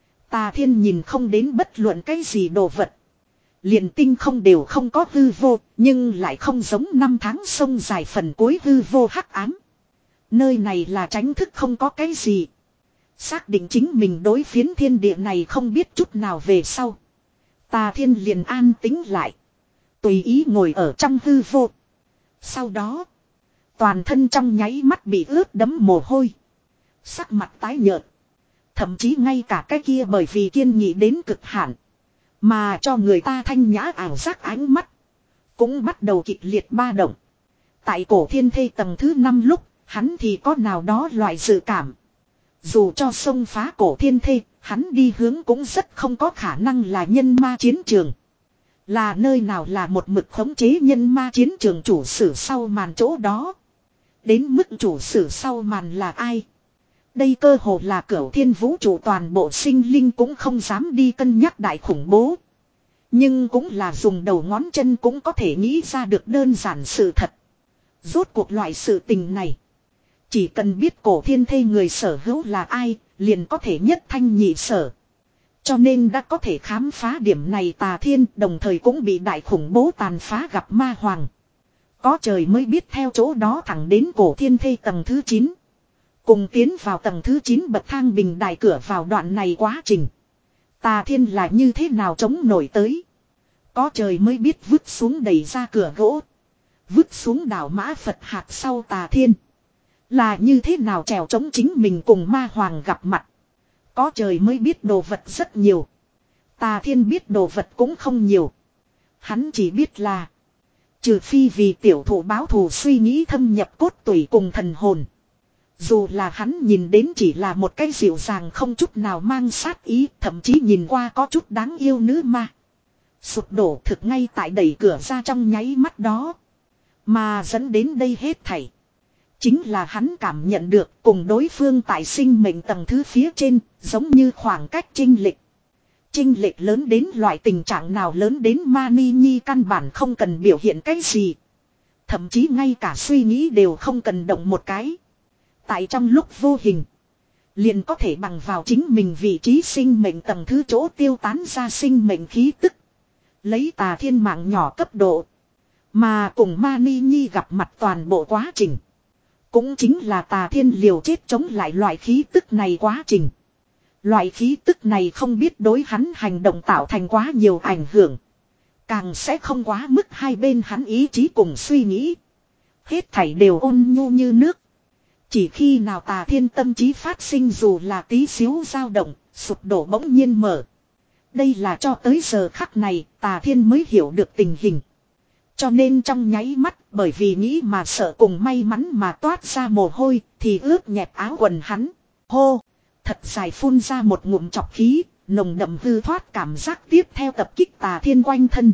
Tà Thiên nhìn không đến bất luận cái gì đồ vật. Liền tinh không đều không có hư vô, nhưng lại không giống năm tháng sông dài phần cuối hư vô hắc ám. Nơi này là tránh thức không có cái gì. Xác định chính mình đối phiến thiên địa này không biết chút nào về sau. Tà Thiên liền an tĩnh lại. Tùy ý ngồi ở trong hư vô. Sau đó, toàn thân trong nháy mắt bị ướt đẫm mồ hôi. Sắc mặt tái nhợt. Thậm chí ngay cả cái kia bởi vì kiên nghị đến cực hạn mà cho người ta thanh nhã ảo giác ánh mắt cũng bắt đầu kịch liệt ba động. Tại cổ thiên thê tầng thứ năm lúc, hắn thì có nào đó loại dự cảm. Dù cho xông phá cổ thiên thê, hắn đi hướng cũng rất không có khả năng là nhân ma chiến trường. Là nơi nào là một mực khống chế nhân ma chiến trường chủ sử sau màn chỗ đó. Đến mức chủ sử sau màn là ai? Đây cơ hồ là cửu thiên vũ trụ toàn bộ sinh linh cũng không dám đi cân nhắc đại khủng bố. Nhưng cũng là dùng đầu ngón chân cũng có thể nghĩ ra được đơn giản sự thật. Rốt cuộc loại sự tình này. Chỉ cần biết cổ thiên thê người sở hữu là ai, liền có thể nhất thanh nhị sở. Cho nên đã có thể khám phá điểm này Tà Thiên, đồng thời cũng bị đại khủng bố tàn phá gặp ma hoàng. Có trời mới biết theo chỗ đó thẳng đến cổ thiên thê tầng thứ chín. Cùng tiến vào tầng thứ chín bậc thang bình đài cửa vào đoạn này quá trình. Tà Thiên là như thế nào chống nổi tới. Có trời mới biết vứt xuống đẩy ra cửa gỗ. Vứt xuống đảo mã Phật hạt sau Tà Thiên. Là như thế nào trèo chống chính mình cùng ma hoàng gặp mặt. Có trời mới biết đồ vật rất nhiều. Tà Thiên biết đồ vật cũng không nhiều. Hắn chỉ biết là. Trừ phi vì tiểu thụ báo thù suy nghĩ thâm nhập cốt tủy cùng thần hồn. Dù là hắn nhìn đến chỉ là một cái dịu dàng không chút nào mang sát ý. Thậm chí nhìn qua có chút đáng yêu nữ ma. Sụp đổ thực ngay tại đẩy cửa ra trong nháy mắt đó. Mà dẫn đến đây hết thảy. Chính là hắn cảm nhận được cùng đối phương tại sinh mệnh tầng thứ phía trên, giống như khoảng cách chênh lệch. Chênh lệch lớn đến loại tình trạng nào lớn đến Mani Nhi căn bản không cần biểu hiện cái gì. Thậm chí ngay cả suy nghĩ đều không cần động một cái. Tại trong lúc vô hình, liền có thể bằng vào chính mình vị trí sinh mệnh tầng thứ chỗ tiêu tán ra sinh mệnh khí tức. Lấy Tà Thiên mạng nhỏ cấp độ. Mà cùng Mani Nhi gặp mặt toàn bộ quá trình. Cũng chính là Tà Thiên liều chết chống lại loại khí tức này quá trình. Loại khí tức này không biết đối hắn hành động tạo thành quá nhiều ảnh hưởng. Càng sẽ không quá mức hai bên hắn ý chí cùng suy nghĩ. Hết thảy đều ôn nhu như nước. Chỉ khi nào Tà Thiên tâm trí phát sinh dù là tí xíu dao động, sụp đổ bỗng nhiên mở. Đây là cho tới giờ khắc này Tà Thiên mới hiểu được tình hình. Cho nên trong nháy mắt bởi vì nghĩ mà sợ cùng may mắn mà toát ra mồ hôi thì ướt nhẹp áo quần hắn. Hô! Thật dài phun ra một ngụm chọc khí, nồng đậm hư thoát cảm giác tiếp theo tập kích Tà Thiên quanh thân.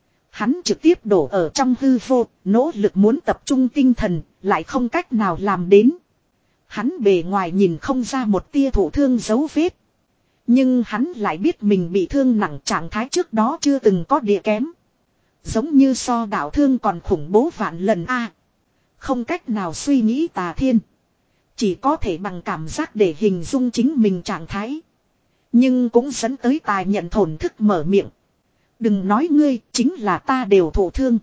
Hắn trực tiếp đổ ở trong hư vô, nỗ lực muốn tập trung tinh thần, lại không cách nào làm đến. Hắn bề ngoài nhìn không ra một tia thụ thương dấu vết. Nhưng hắn lại biết mình bị thương nặng trạng thái trước đó chưa từng có địa kém. Giống như so đạo thương còn khủng bố vạn lần a. Không cách nào suy nghĩ Tà Thiên. Chỉ có thể bằng cảm giác để hình dung chính mình trạng thái. Nhưng cũng dẫn tới Tài nhận thổn thức mở miệng. Đừng nói ngươi, chính là ta đều thổ thương.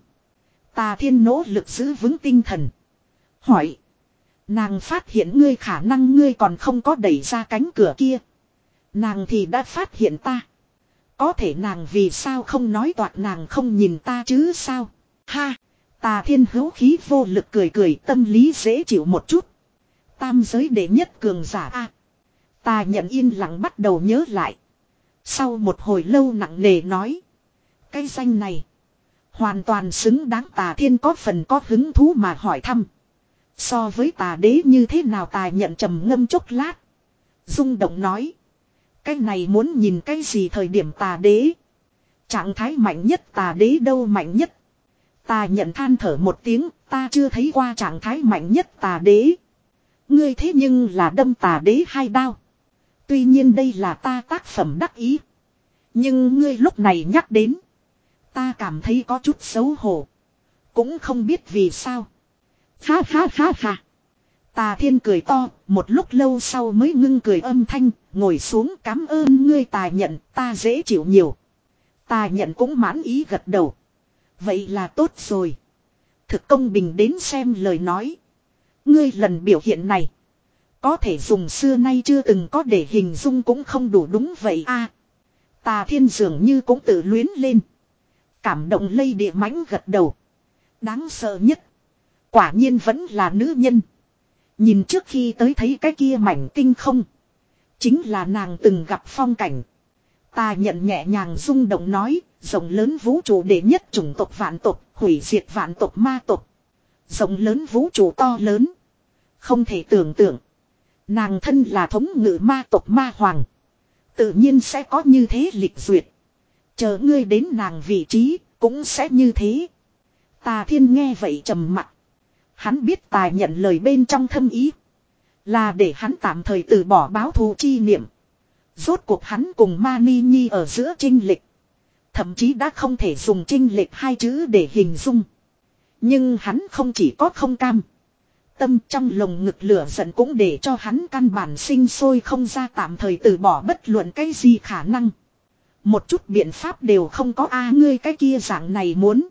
Tà Thiên nỗ lực giữ vững tinh thần. Hỏi. Nàng phát hiện ngươi khả năng ngươi còn không có đẩy ra cánh cửa kia. Nàng thì đã phát hiện ta. Có thể nàng vì sao không nói toạc nàng không nhìn ta chứ sao. Ha. Tà Thiên hữu khí vô lực cười cười tâm lý dễ chịu một chút. Tam giới đệ nhất cường giả a. Ta nhận yên lặng bắt đầu nhớ lại. Sau một hồi lâu nặng nề nói. Cái danh này. Hoàn toàn xứng đáng Tà Thiên có phần có hứng thú mà hỏi thăm. So với Tà Đế như thế nào Tà nhận trầm ngâm chốc lát. Rung động nói. Cái này muốn nhìn cái gì thời điểm Tà Đế. Trạng thái mạnh nhất Tà Đế đâu mạnh nhất. Ta nhận than thở một tiếng. Ta chưa thấy qua trạng thái mạnh nhất Tà Đế. Ngươi thế nhưng là đâm Tà Đế hai đao. Tuy nhiên đây là ta tác phẩm đắc ý. Nhưng ngươi lúc này nhắc đến. Ta cảm thấy có chút xấu hổ. Cũng không biết vì sao. Ha ha ha ha. Tà Thiên cười to, một lúc lâu sau mới ngưng cười âm thanh, ngồi xuống cảm ơn ngươi Tà nhận, ta dễ chịu nhiều. Tà nhận cũng mãn ý gật đầu. Vậy là tốt rồi. Thực công bình đến xem lời nói. Ngươi lần biểu hiện này. Có thể dùng xưa nay chưa từng có để hình dung cũng không đủ đúng vậy a. Tà Thiên dường như cũng tự luyến lên. Cảm động lây địa mãnh gật đầu. Đáng sợ nhất. Quả nhiên vẫn là nữ nhân. Nhìn trước khi tới thấy cái kia mảnh tinh không. Chính là nàng từng gặp phong cảnh. Ta nhận nhẹ nhàng rung động nói. Rộng lớn vũ trụ đệ nhất chủng tộc vạn tộc. Hủy diệt vạn tộc ma tộc. Rộng lớn vũ trụ to lớn. Không thể tưởng tượng. Nàng thân là thống ngự ma tộc ma hoàng. Tự nhiên sẽ có như thế lịch duyệt. Chờ ngươi đến nàng vị trí, cũng sẽ như thế. Tà Thiên nghe vậy trầm mặc. Hắn biết Tà Nhận lời bên trong thâm ý. Là để hắn tạm thời từ bỏ báo thù chi niệm. Rốt cuộc hắn cùng Ma Ni Nhi ở giữa chênh lệch. Thậm chí đã không thể dùng chênh lệch hai chữ để hình dung. Nhưng hắn không chỉ có không cam. Tâm trong lồng ngực lửa giận cũng để cho hắn căn bản sinh sôi không ra tạm thời từ bỏ bất luận cái gì khả năng. Một chút biện pháp đều không có a ngươi cái kia dạng này muốn.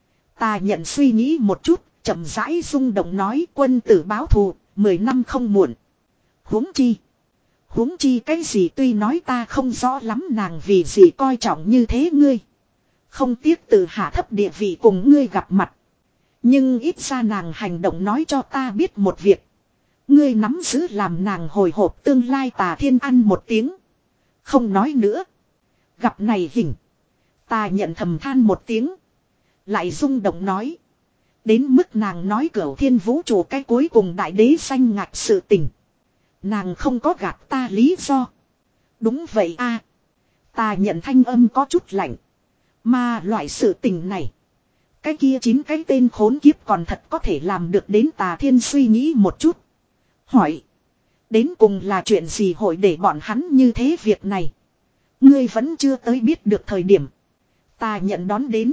Tà Nhận suy nghĩ một chút, chậm rãi rung động nói quân tử báo thù, mười năm không muộn. Huống chi. Huống chi cái gì tuy nói ta không rõ lắm nàng vì gì coi trọng như thế ngươi. Không tiếc tự hạ thấp địa vị cùng ngươi gặp mặt. Nhưng ít ra nàng hành động nói cho ta biết một việc. Ngươi nắm giữ làm nàng hồi hộp tương lai. Tà Thiên ăn một tiếng. Không nói nữa. Gặp này hình. Tà Nhận thầm than một tiếng. Lại rung động nói. Đến mức nàng nói Cửu Thiên vũ trụ cái cuối cùng đại đế xanh ngạch sự tình. Nàng không có gạt ta lý do. Đúng vậy a. Tà Nhận thanh âm có chút lạnh. Mà loại sự tình này. Cái kia chín cái tên khốn kiếp còn thật có thể làm được đến. Tà Thiên suy nghĩ một chút. Hỏi. Đến cùng là chuyện gì hội để bọn hắn như thế việc này. Ngươi vẫn chưa tới biết được thời điểm. Ta nhận đón đến.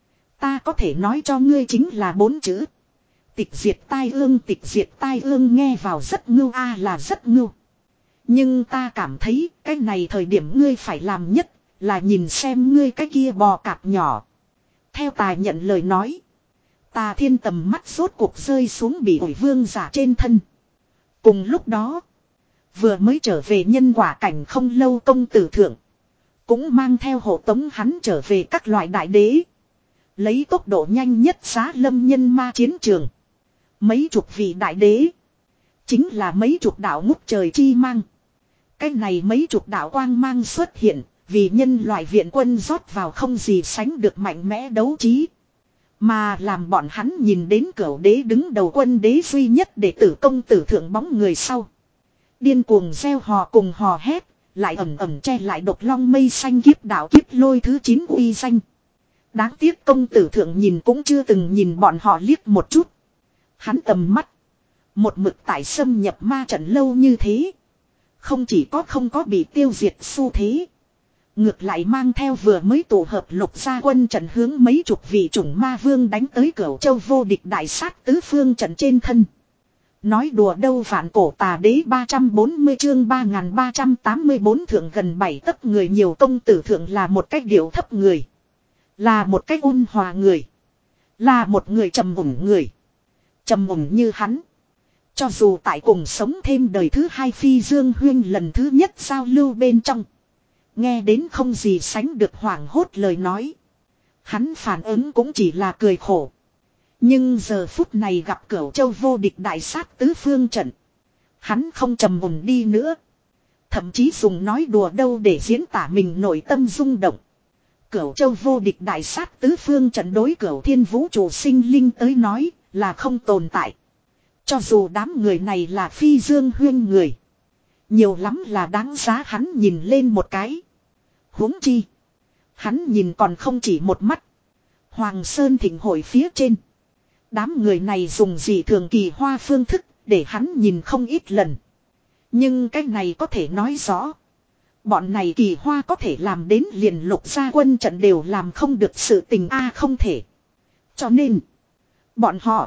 Ta có thể nói cho ngươi chính là bốn chữ. Tịch diệt tai ương. Tịch diệt tai ương nghe vào rất ngưu a là rất ngưu. Nhưng ta cảm thấy cái này thời điểm ngươi phải làm nhất. Là nhìn xem ngươi cái kia bò cạp nhỏ. Theo Tà Nhận lời nói. Tà Thiên tầm mắt rốt cuộc rơi xuống bị ổi vương giả trên thân. Cùng lúc đó. Vừa mới trở về nhân quả cảnh không lâu công tử thượng. Cũng mang theo hộ tống hắn trở về các loại đại đế. Lấy tốc độ nhanh nhất xá lâm nhân ma chiến trường. Mấy chục vị đại đế. Chính là mấy chục đạo ngút trời chi mang. Cái này mấy chục đạo quang mang xuất hiện. Vì nhân loại viện quân rót vào không gì sánh được mạnh mẽ đấu trí. Mà làm bọn hắn nhìn đến Cửu Đế đứng đầu quân đế duy nhất để tử công tử thượng bóng người sau. Điên cuồng gieo hò cùng hò hét. Lại ẩm ẩm che lại độc long mây xanh kiếp đạo kiếp lôi thứ chín uy danh. Đáng tiếc công tử thượng nhìn cũng chưa từng nhìn bọn họ liếc một chút. Hắn tầm mắt. Một mực tại xâm nhập ma trận lâu như thế. Không chỉ có không có bị tiêu diệt xu thế. Ngược lại mang theo vừa mới tổ hợp lục gia quân trận hướng mấy chục vị chủng ma vương đánh tới Cửu Châu vô địch đại sát tứ phương trận trên thân. Nói đùa đâu vạn cổ tà đế ba trăm bốn mươi chương ba nghìn ba trăm tám mươi tư thượng gần bảy tấc người nhiều công tử thượng là một cách điệu thấp người. Là một cách ôn hòa người. Là một người trầm ổn người. Trầm ổn như hắn. Cho dù tại cùng sống thêm đời thứ hai Phi Dương Huyên lần thứ nhất giao lưu bên trong. Nghe đến không gì sánh được hoảng hốt lời nói. Hắn phản ứng cũng chỉ là cười khổ. Nhưng giờ phút này gặp Cửu Châu vô địch đại sát tứ phương trận. Hắn không trầm mùn đi nữa. Thậm chí dùng nói đùa đâu để diễn tả mình nội tâm rung động. Cửu Châu vô địch đại sát tứ phương trận đối Cửu Thiên vũ trụ sinh linh tới nói là không tồn tại. Cho dù đám người này là Phi Dương Huyên người. Nhiều lắm là đáng giá hắn nhìn lên một cái. Huống chi. Hắn nhìn còn không chỉ một mắt. Hoàng Sơn thịnh hội phía trên. Đám người này dùng dị thường kỳ hoa phương thức để hắn nhìn không ít lần. Nhưng cái này có thể nói rõ. Bọn này kỳ hoa có thể làm đến liền lục gia quân trận đều làm không được sự tình a không thể. Cho nên. Bọn họ.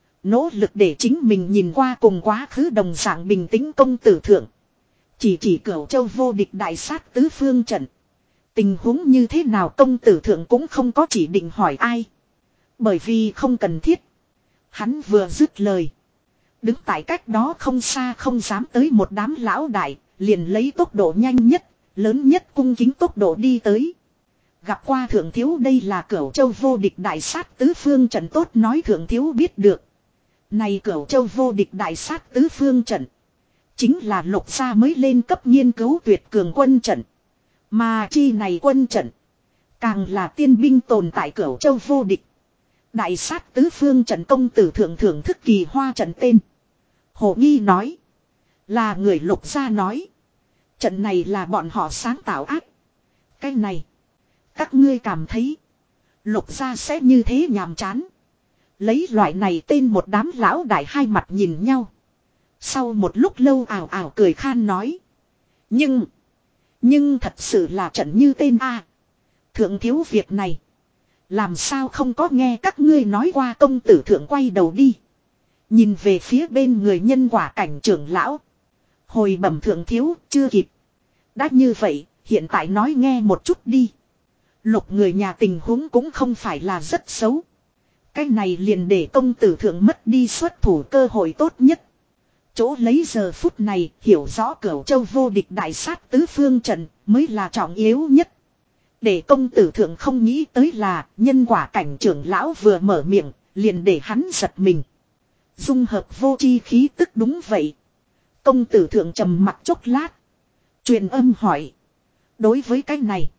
Nỗ lực để chính mình nhìn qua cùng quá khứ đồng dạng bình tĩnh công tử thượng. Chỉ chỉ Cửu Châu vô địch đại sát tứ phương trận. Tình huống như thế nào công tử thượng cũng không có chỉ định hỏi ai. Bởi vì không cần thiết. Hắn vừa dứt lời. Đứng tại cách đó không xa không dám tới một đám lão đại. Liền lấy tốc độ nhanh nhất, lớn nhất cung kính tốc độ đi tới. Gặp qua thượng thiếu đây là Cửu Châu vô địch đại sát tứ phương trận tốt nói thượng thiếu biết được. Này Cửu Châu vô địch đại sát tứ phương trận. Chính là lục gia mới lên cấp nghiên cứu tuyệt cường quân trận. Mà chi này quân trận. Càng là tiên binh tồn tại Cửu Châu vô địch. Đại sát tứ phương trận công tử thượng thưởng thức kỳ hoa trận tên. Hồ Nghi nói. Là người Lục gia nói. Trận này là bọn họ sáng tạo ác. Cái này. Các ngươi cảm thấy. Lục gia sẽ như thế nhàm chán. Lấy loại này tên một đám lão đại hai mặt nhìn nhau. Sau một lúc lâu ảo ảo cười khan nói. Nhưng. Nhưng thật sự là trận như tên A. Thượng thiếu việc này. Làm sao không có nghe các ngươi nói qua. Công tử thượng quay đầu đi. Nhìn về phía bên người nhân quả cảnh trưởng lão. Hồi bẩm thượng thiếu chưa kịp. Đã như vậy hiện tại nói nghe một chút đi. Lục người nhà tình huống cũng không phải là rất xấu. Cái này liền để công tử thượng mất đi xuất thủ cơ hội tốt nhất. Chỗ lấy giờ phút này hiểu rõ Cửu Châu vô địch đại sát tứ phương trận mới là trọng yếu nhất. Để công tử thượng không nghĩ tới là nhân quả cảnh trưởng lão vừa mở miệng liền để hắn giật mình. Dung hợp vô chi khí tức đúng vậy. Công tử thượng trầm mặt chốc lát. Truyền âm hỏi. Đối với cái này.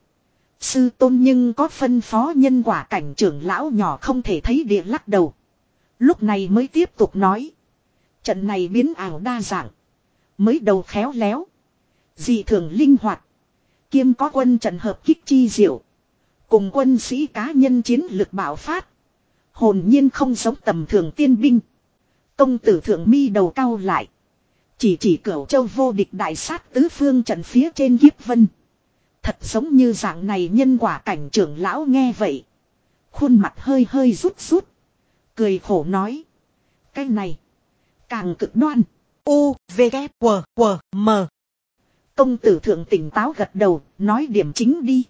Sư tôn nhưng có phân phó nhân quả cảnh trưởng lão nhỏ không thể thấy địa lắc đầu. Lúc này mới tiếp tục nói. Trận này biến ảo đa dạng. Mới đầu khéo léo. Dị thường linh hoạt. Kiêm có quân trận hợp kích chi diệu. Cùng quân sĩ cá nhân chiến lực bạo phát. Hồn nhiên không giống tầm thường tiên binh. Công tử thượng mi đầu cao lại. Chỉ chỉ Cửu Châu vô địch đại sát tứ phương trận phía trên kiếp vân. Thật giống như dạng này nhân quả cảnh trưởng lão nghe vậy. Khuôn mặt hơi hơi rút rút. Cười khổ nói. Cái này. Càng cực đoan. U, V, K, W, W, M. Công tử thượng tỉnh táo gật đầu. Nói điểm chính đi.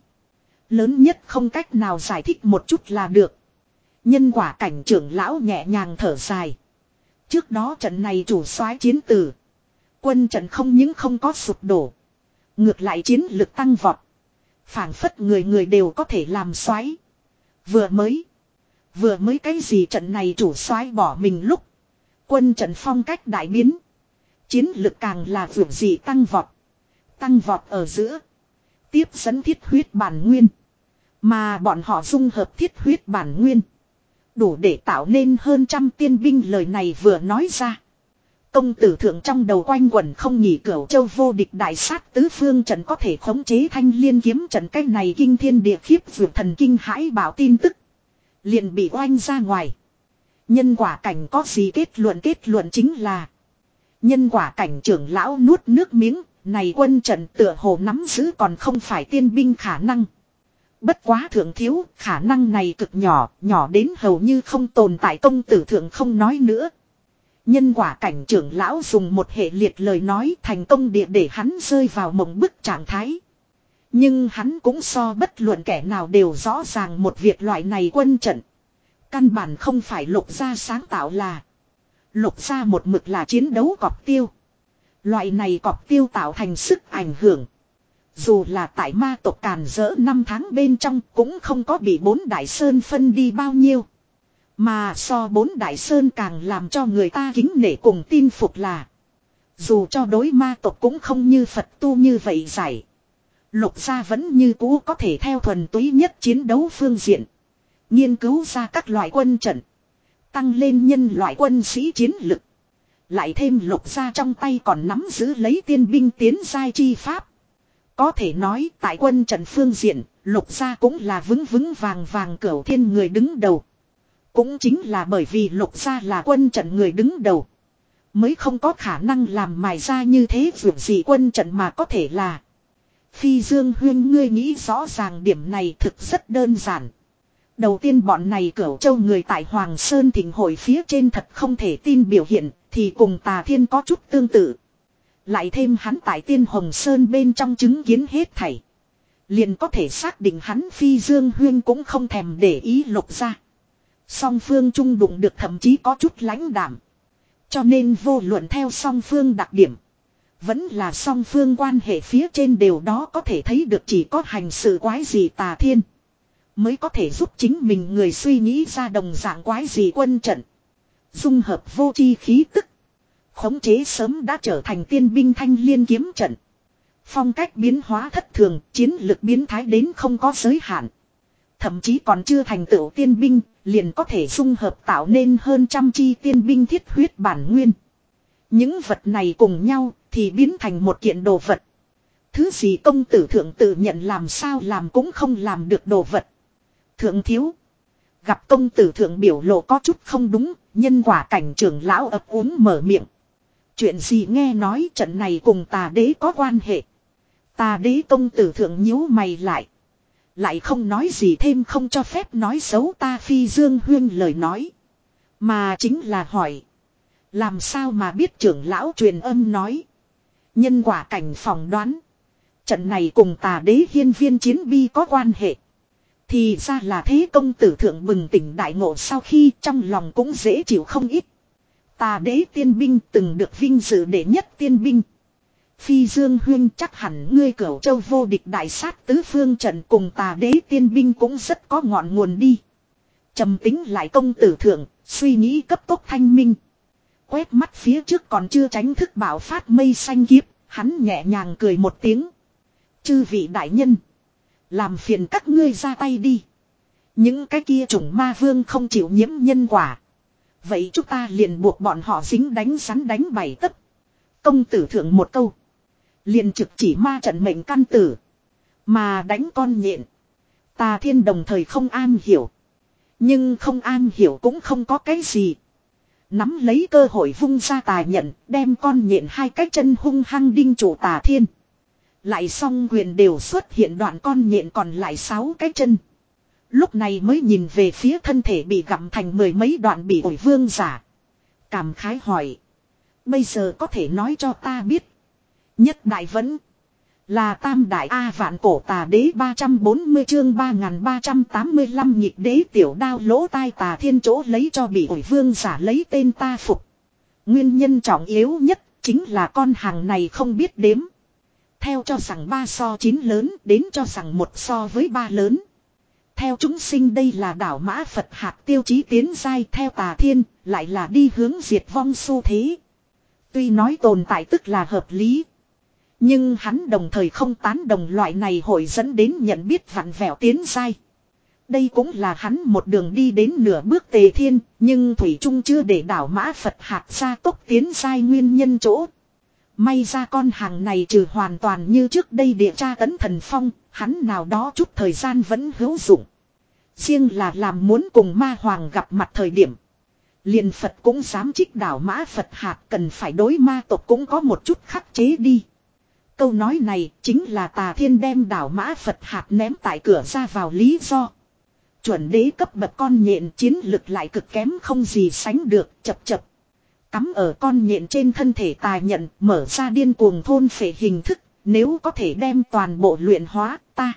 Lớn nhất không cách nào giải thích một chút là được. Nhân quả cảnh trưởng lão nhẹ nhàng thở dài. Trước đó trận này chủ soái chiến tử. Quân trận không những không có sụp đổ. Ngược lại chiến lực tăng vọt. Phảng phất người người đều có thể làm soái. Vừa mới. Vừa mới cái gì trận này chủ soái bỏ mình lúc. Quân trận phong cách đại biến. Chiến lực càng là vượt gì tăng vọt. Tăng vọt ở giữa. Tiếp dẫn thiết huyết bản nguyên. Mà bọn họ dung hợp thiết huyết bản nguyên. Đủ để tạo nên hơn trăm tiên binh lời này vừa nói ra. Công tử thượng trong đầu quanh quẩn không nghỉ Cửu Châu vô địch đại sát tứ phương trận có thể khống chế thanh liên kiếm trận cái này kinh thiên địa khiếp vượt thần kinh hãi bảo tin tức. Liền bị oanh ra ngoài. Nhân quả cảnh có gì kết luận kết luận chính là. Nhân quả cảnh trưởng lão nuốt nước miếng. Này quân trận tựa hồ nắm giữ còn không phải tiên binh khả năng. Bất quá thượng thiếu khả năng này cực nhỏ. Nhỏ đến hầu như không tồn tại công tử thượng không nói nữa. Nhân quả cảnh trưởng lão dùng một hệ liệt lời nói thành công địa để hắn rơi vào mộng bức trạng thái. Nhưng hắn cũng so bất luận kẻ nào đều rõ ràng một việc loại này quân trận. Căn bản không phải Lục gia sáng tạo là. Lục gia một mực là chiến đấu cọp tiêu. Loại này cọp tiêu tạo thành sức ảnh hưởng. Dù là tại ma tộc càn rỡ năm tháng bên trong cũng không có bị bốn đại sơn phân đi bao nhiêu. Mà so bốn đại sơn càng làm cho người ta kính nể cùng tin phục là. Dù cho đối ma tộc cũng không như Phật tu như vậy giải. Lục gia vẫn như cũ có thể theo thuần túy nhất chiến đấu phương diện. Nghiên cứu ra các loại quân trận. Tăng lên nhân loại quân sĩ chiến lực. Lại thêm lục gia trong tay còn nắm giữ lấy tiên binh tiến giai chi pháp. Có thể nói tại quân trận phương diện, lục gia cũng là vững vững vàng vàng cửu thiên người đứng đầu. Cũng chính là bởi vì lục gia là quân trận người đứng đầu. Mới không có khả năng làm mài ra như thế vượt gì quân trận mà có thể là. Phi Dương Huyên ngươi nghĩ rõ ràng điểm này thực rất đơn giản. Đầu tiên bọn này Cửu Châu người tại Hoàng Sơn Thịnh hội phía trên thật không thể tin biểu hiện thì cùng Tà Thiên có chút tương tự. Lại thêm hắn tại Tiên Hồng Sơn bên trong chứng kiến hết thảy. Liền có thể xác định hắn Phi Dương Huyên cũng không thèm để ý lục gia. Song phương chung đụng được thậm chí có chút lãnh đạm. Cho nên vô luận theo song phương đặc điểm. Vẫn là song phương quan hệ phía trên đều đó có thể thấy được chỉ có hành sự quái gì Tà Thiên. Mới có thể giúp chính mình người suy nghĩ ra đồng dạng quái gì quân trận. Dung hợp vô chi khí tức. Khống chế sớm đã trở thành tiên binh thanh liên kiếm trận. Phong cách biến hóa thất thường, chiến lực biến thái đến không có giới hạn. Thậm chí còn chưa thành tựu tiên binh, liền có thể dung hợp tạo nên hơn trăm chi tiên binh thiết huyết bản nguyên. Những vật này cùng nhau thì biến thành một kiện đồ vật. Thứ gì công tử thượng tự nhận làm sao làm cũng không làm được đồ vật. Thượng thiếu. Gặp công tử thượng biểu lộ có chút không đúng, nhân quả cảnh trưởng lão ấp úng mở miệng. Chuyện gì nghe nói trận này cùng tà đế có quan hệ. Tà đế công tử thượng nhíu mày lại. Lại không nói gì thêm, không cho phép nói xấu ta Phi Dương Huyên lời nói. Mà chính là hỏi. Làm sao mà biết trưởng lão truyền âm nói. Nhân quả cảnh phỏng đoán. Trận này cùng tà đế hiên viên chiến bi có quan hệ. Thì ra là thế, công tử thượng bừng tỉnh đại ngộ sau khi trong lòng cũng dễ chịu không ít. Tà đế tiên binh từng được vinh dự đệ nhất tiên binh. Phi Dương Huyên chắc hẳn ngươi Cửu Châu vô địch đại sát tứ phương trận cùng tà đế tiên binh cũng rất có ngọn nguồn đi. Trầm tính lại công tử thượng, suy nghĩ cấp tốc thanh minh. Quét mắt phía trước còn chưa tránh thức bạo phát mây xanh kiếp, hắn nhẹ nhàng cười một tiếng. Chư vị đại nhân, làm phiền các ngươi ra tay đi. Những cái kia chủng ma vương không chịu nhiễm nhân quả. Vậy chúng ta liền buộc bọn họ dính đánh rắn đánh bảy tấc. Công tử thượng một câu. Liền trực chỉ ma trận mệnh căn tử. Mà đánh con nhện. Tà Thiên đồng thời không an hiểu. Nhưng không an hiểu cũng không có cái gì. Nắm lấy cơ hội vung ra tà nhận, đem con nhện hai cái chân hung hăng đinh trụ Tà Thiên. Lại xong quyền đều xuất hiện đoạn con nhện còn lại sáu cái chân. Lúc này mới nhìn về phía thân thể bị gặm thành mười mấy đoạn bị ổi vương giả. Cảm khái hỏi. Bây giờ có thể nói cho ta biết. Nhất đại vẫn là tam đại A vạn cổ tà đế ba trăm bốn mươi chương ba nghìn ba trăm tám mươi lăm nhịp đế tiểu đao lỗ tai Tà Thiên chỗ lấy cho bị ổi vương giả lấy tên ta phục. Nguyên nhân trọng yếu nhất chính là con hàng này không biết đếm. Theo cho rằng ba so chín lớn đến cho rằng một so với ba lớn. Theo chúng sinh đây là đảo mã Phật hạt tiêu chí tiến giai, theo Tà Thiên lại là đi hướng diệt vong xu thế. Tuy nói tồn tại tức là hợp lý. Nhưng hắn đồng thời không tán đồng loại này hội dẫn đến nhận biết vặn vẹo tiến giai. Đây cũng là hắn một đường đi đến nửa bước Tề Thiên, nhưng thủy chung chưa để đảo mã Phật hạt ra tốc tiến giai nguyên nhân chỗ. May ra con hàng này trừ hoàn toàn như trước đây địa tra tấn thần phong, hắn nào đó chút thời gian vẫn hữu dụng. Riêng là làm muốn cùng ma hoàng gặp mặt thời điểm. Liền Phật cũng dám trích đảo mã Phật hạt, cần phải đối ma tộc cũng có một chút khắc chế đi. Câu nói này chính là Tà Thiên đem đảo mã Phật hạt ném tại cửa ra vào lý do. Chuẩn đế cấp bậc con nhện chiến lực lại cực kém không gì sánh được, chập chập. Cắm ở con nhện trên thân thể Tà nhận mở ra điên cuồng thôn phệ hình thức, nếu có thể đem toàn bộ luyện hóa ta.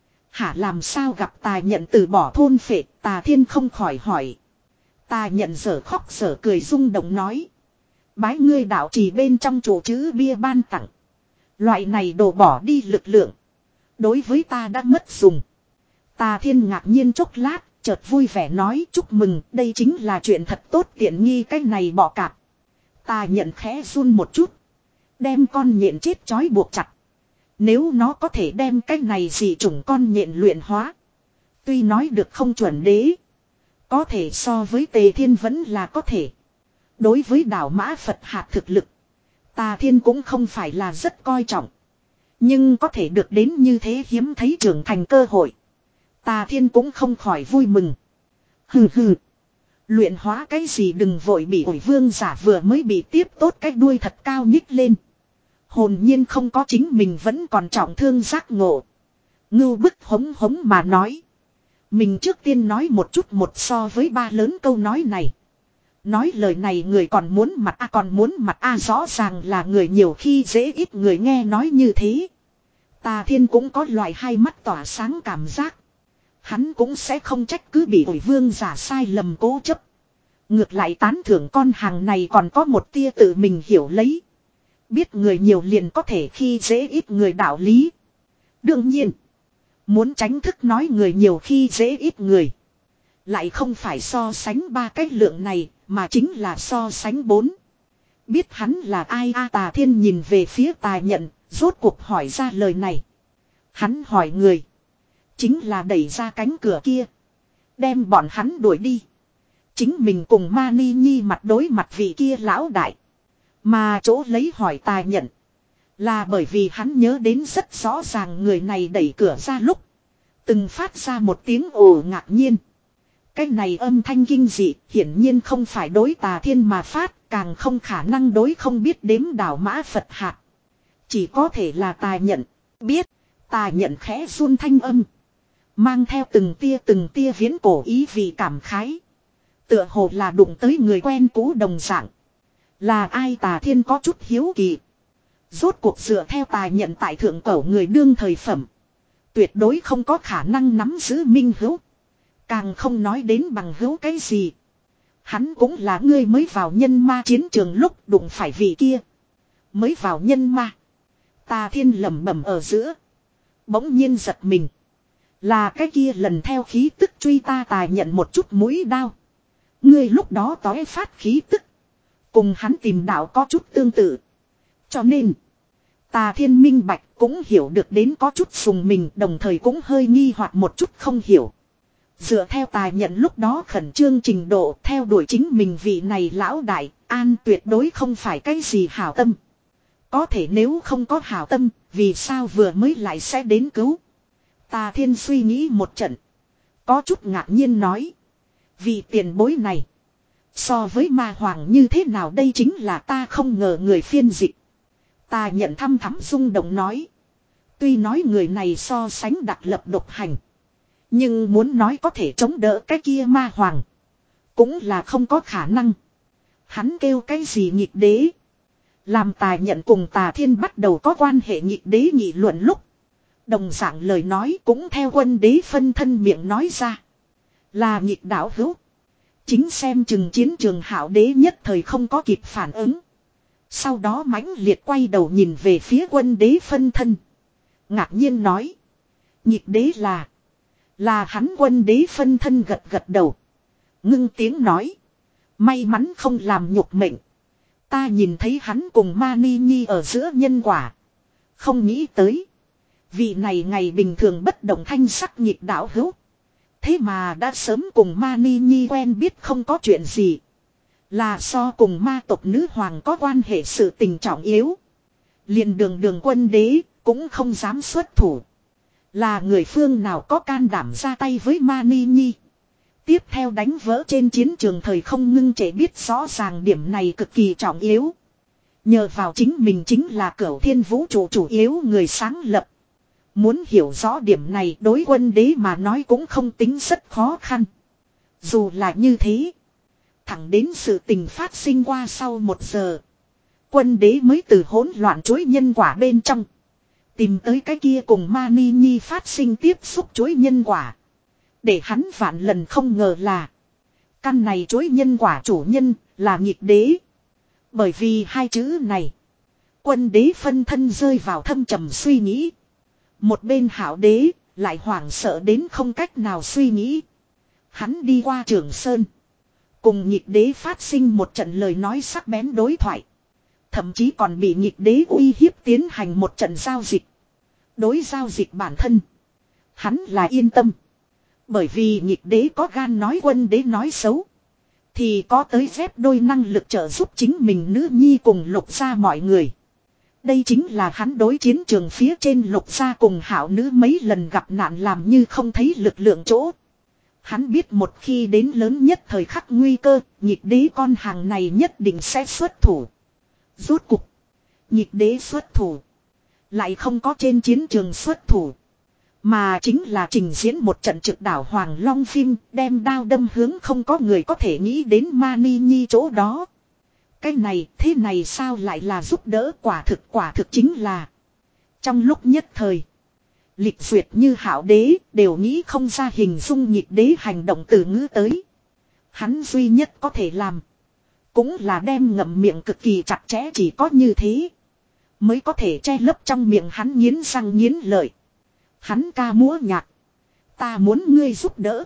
Hả làm sao gặp Tà nhận từ bỏ thôn phệ, Tà Thiên không khỏi hỏi. Tà nhận dở khóc dở cười rung động nói. Bái ngươi đạo trì bên trong chỗ chữ bia ban tặng. Loại này đổ bỏ đi lực lượng. Đối với ta đã mất dùng. Tà Thiên ngạc nhiên chốc lát, chợt vui vẻ nói chúc mừng, đây chính là chuyện thật tốt tiện nghi cái này bỏ cạp. Tà nhận khẽ run một chút. Đem con nhện chết trói buộc chặt. Nếu nó có thể đem cái này dị chủng con nhện luyện hóa. Tuy nói được không chuẩn đế. Có thể so với Tề Thiên vẫn là có thể. Đối với đảo mã Phật hạt thực lực. Tà Thiên cũng không phải là rất coi trọng. Nhưng có thể được đến như thế hiếm thấy trưởng thành cơ hội. Tà Thiên cũng không khỏi vui mừng. Hừ hừ. Luyện hóa cái gì đừng vội bị ổi vương giả vừa mới bị tiếp tốt cái đuôi thật cao nhích lên. Hồn nhiên không có chính mình vẫn còn trọng thương giác ngộ. Ngưu bức hống hống mà nói. Mình trước tiên nói một chút một so với ba lớn câu nói này. Nói lời này người còn muốn mặt a còn muốn mặt a rõ ràng là người nhiều khi dễ ít người nghe nói như thế. Tà Thiên cũng có loại hai mắt tỏa sáng cảm giác. Hắn cũng sẽ không trách cứ bị ổi vương giả sai lầm cố chấp. Ngược lại tán thưởng con hàng này còn có một tia tự mình hiểu lấy. Biết người nhiều liền có thể khi dễ ít người đạo lý. Đương nhiên. Muốn tránh thức nói người nhiều khi dễ ít người. Lại không phải so sánh ba cái lượng này, mà chính là so sánh bốn. Biết hắn là ai a Tà Thiên nhìn về phía Tà nhận, rốt cuộc hỏi ra lời này. Hắn hỏi người. Chính là đẩy ra cánh cửa kia. Đem bọn hắn đuổi đi. Chính mình cùng Ma Ni Nhi mặt đối mặt vị kia lão đại. Mà chỗ lấy hỏi Tà nhận. Là bởi vì hắn nhớ đến rất rõ ràng người này đẩy cửa ra lúc. Từng phát ra một tiếng ồ ngạc nhiên. Cái này âm thanh kinh dị hiển nhiên không phải đối Tà Thiên mà phát. Càng không khả năng đối không biết đếm đảo mã Phật hạt. Chỉ có thể là Tà Nhận. Biết. Tà Nhận khẽ run thanh âm. Mang theo từng tia từng tia viễn cổ ý vì cảm khái. Tựa hồ là đụng tới người quen cũ đồng dạng. Là ai? Tà Thiên có chút hiếu kỳ. Rốt cuộc dựa theo Tà Nhận tại thượng cổ người đương thời phẩm. Tuyệt đối không có khả năng nắm giữ minh hữu. Càng không nói đến bằng hữu cái gì. Hắn cũng là người mới vào nhân ma chiến trường lúc đụng phải vị kia. Mới vào nhân ma. Tà Thiên lẩm bẩm ở giữa. Bỗng nhiên giật mình. Là cái kia lần theo khí tức truy ta Tà Nhận một chút mũi đao. Ngươi lúc đó tóe phát khí tức. Cùng hắn tìm đạo có chút tương tự. Cho nên. Tà Thiên minh bạch cũng hiểu được đến có chút sùng mình. Đồng thời cũng hơi nghi hoặc một chút không hiểu. Dựa theo Tà Nhận lúc đó khẩn trương trình độ. Theo đuổi chính mình vị này lão đại. An tuyệt đối không phải cái gì hảo tâm. Có thể nếu không có hảo tâm. Vì sao vừa mới lại sẽ đến cứu. Tà Thiên suy nghĩ một trận. Có chút ngạc nhiên nói. Vì tiền bối này. So với ma hoàng như thế nào đây chính là ta không ngờ người phiên dịch. Tà Nhận thăm thắm rung động nói. Tuy nói người này so sánh đặc lập độc hành. Nhưng muốn nói có thể chống đỡ cái kia ma hoàng. Cũng là không có khả năng. Hắn kêu cái gì nhịp đế. Làm Tà Nhận cùng Tà Thiên bắt đầu có quan hệ nhịp đế nghị luận lúc. Đồng dạng lời nói cũng theo Quân Đế phân thân miệng nói ra. Là nhịp đạo hữu. Chính xem chừng chiến trường Hạo Đế nhất thời không có kịp phản ứng. Sau đó mãnh liệt quay đầu nhìn về phía Quân Đế phân thân. Ngạc nhiên nói. Nhịp đế là. Là hắn. Quân Đế phân thân gật gật đầu. Ngưng tiếng nói. May mắn không làm nhục mệnh. Ta nhìn thấy hắn cùng Mani Nhi ở giữa nhân quả. Không nghĩ tới. Vị này ngày bình thường bất động thanh sắc nhịp đạo hữu. Thế mà đã sớm cùng Mani Nhi quen biết không có chuyện gì. Là so cùng ma tộc nữ hoàng có quan hệ sự tình trọng yếu. Liền đường đường Quân Đế cũng không dám xuất thủ. Là người phương nào có can đảm ra tay với Mani Nhi. Tiếp theo đánh vỡ trên chiến trường thời không ngưng trễ biết rõ ràng điểm này cực kỳ trọng yếu. Nhờ vào chính mình chính là Cửu Thiên Vũ trụ chủ yếu người sáng lập. Muốn hiểu rõ điểm này đối Quân Đế mà nói cũng không tính rất khó khăn. Dù là như thế. Thẳng đến sự tình phát sinh qua sau một giờ. Quân Đế mới từ hỗn loạn chuỗi nhân quả bên trong. Tìm tới cái kia cùng Mani Nhi phát sinh tiếp xúc chuỗi nhân quả. Để hắn vạn lần không ngờ là. Căn này chuỗi nhân quả chủ nhân là nhịp đế. Bởi vì hai chữ này. Quân Đế phân thân rơi vào thâm trầm suy nghĩ. Một bên Hạo Đế lại hoảng sợ đến không cách nào suy nghĩ. Hắn đi qua Trường Sơn. Cùng nhịp đế phát sinh một trận lời nói sắc bén đối thoại. Thậm chí còn bị nhịp đế uy hiếp tiến hành một trận giao dịch. Đối giao dịch bản thân. Hắn là yên tâm. Bởi vì nhịp đế có gan nói Quân Đế nói xấu. Thì có tới phép đôi năng lực trợ giúp chính mình nữ nhi cùng Lục gia mọi người. Đây chính là hắn đối chiến trường phía trên Lục gia cùng Hạo nữ mấy lần gặp nạn làm như không thấy lực lượng chỗ. Hắn biết một khi đến lớn nhất thời khắc nguy cơ, nhịp đế con hàng này nhất định sẽ xuất thủ. Rốt cục, nhịp đế xuất thủ. Lại không có trên chiến trường xuất thủ. Mà chính là trình diễn một trận trực đảo Hoàng Long phim, đem đao đâm hướng không có người có thể nghĩ đến Mani Nhi chỗ đó. Cái này, thế này sao lại là giúp đỡ, quả thực quả thực chính là. Trong lúc nhất thời, lịch duyệt như Hạo Đế đều nghĩ không ra hình dung nhịp đế hành động từ ngữ tới. Hắn duy nhất có thể làm. Cũng là đem ngậm miệng cực kỳ chặt chẽ, chỉ có như thế. Mới có thể che lấp trong miệng hắn nghiến răng nghiến lợi. Hắn ca múa nhạc. Ta muốn ngươi giúp đỡ.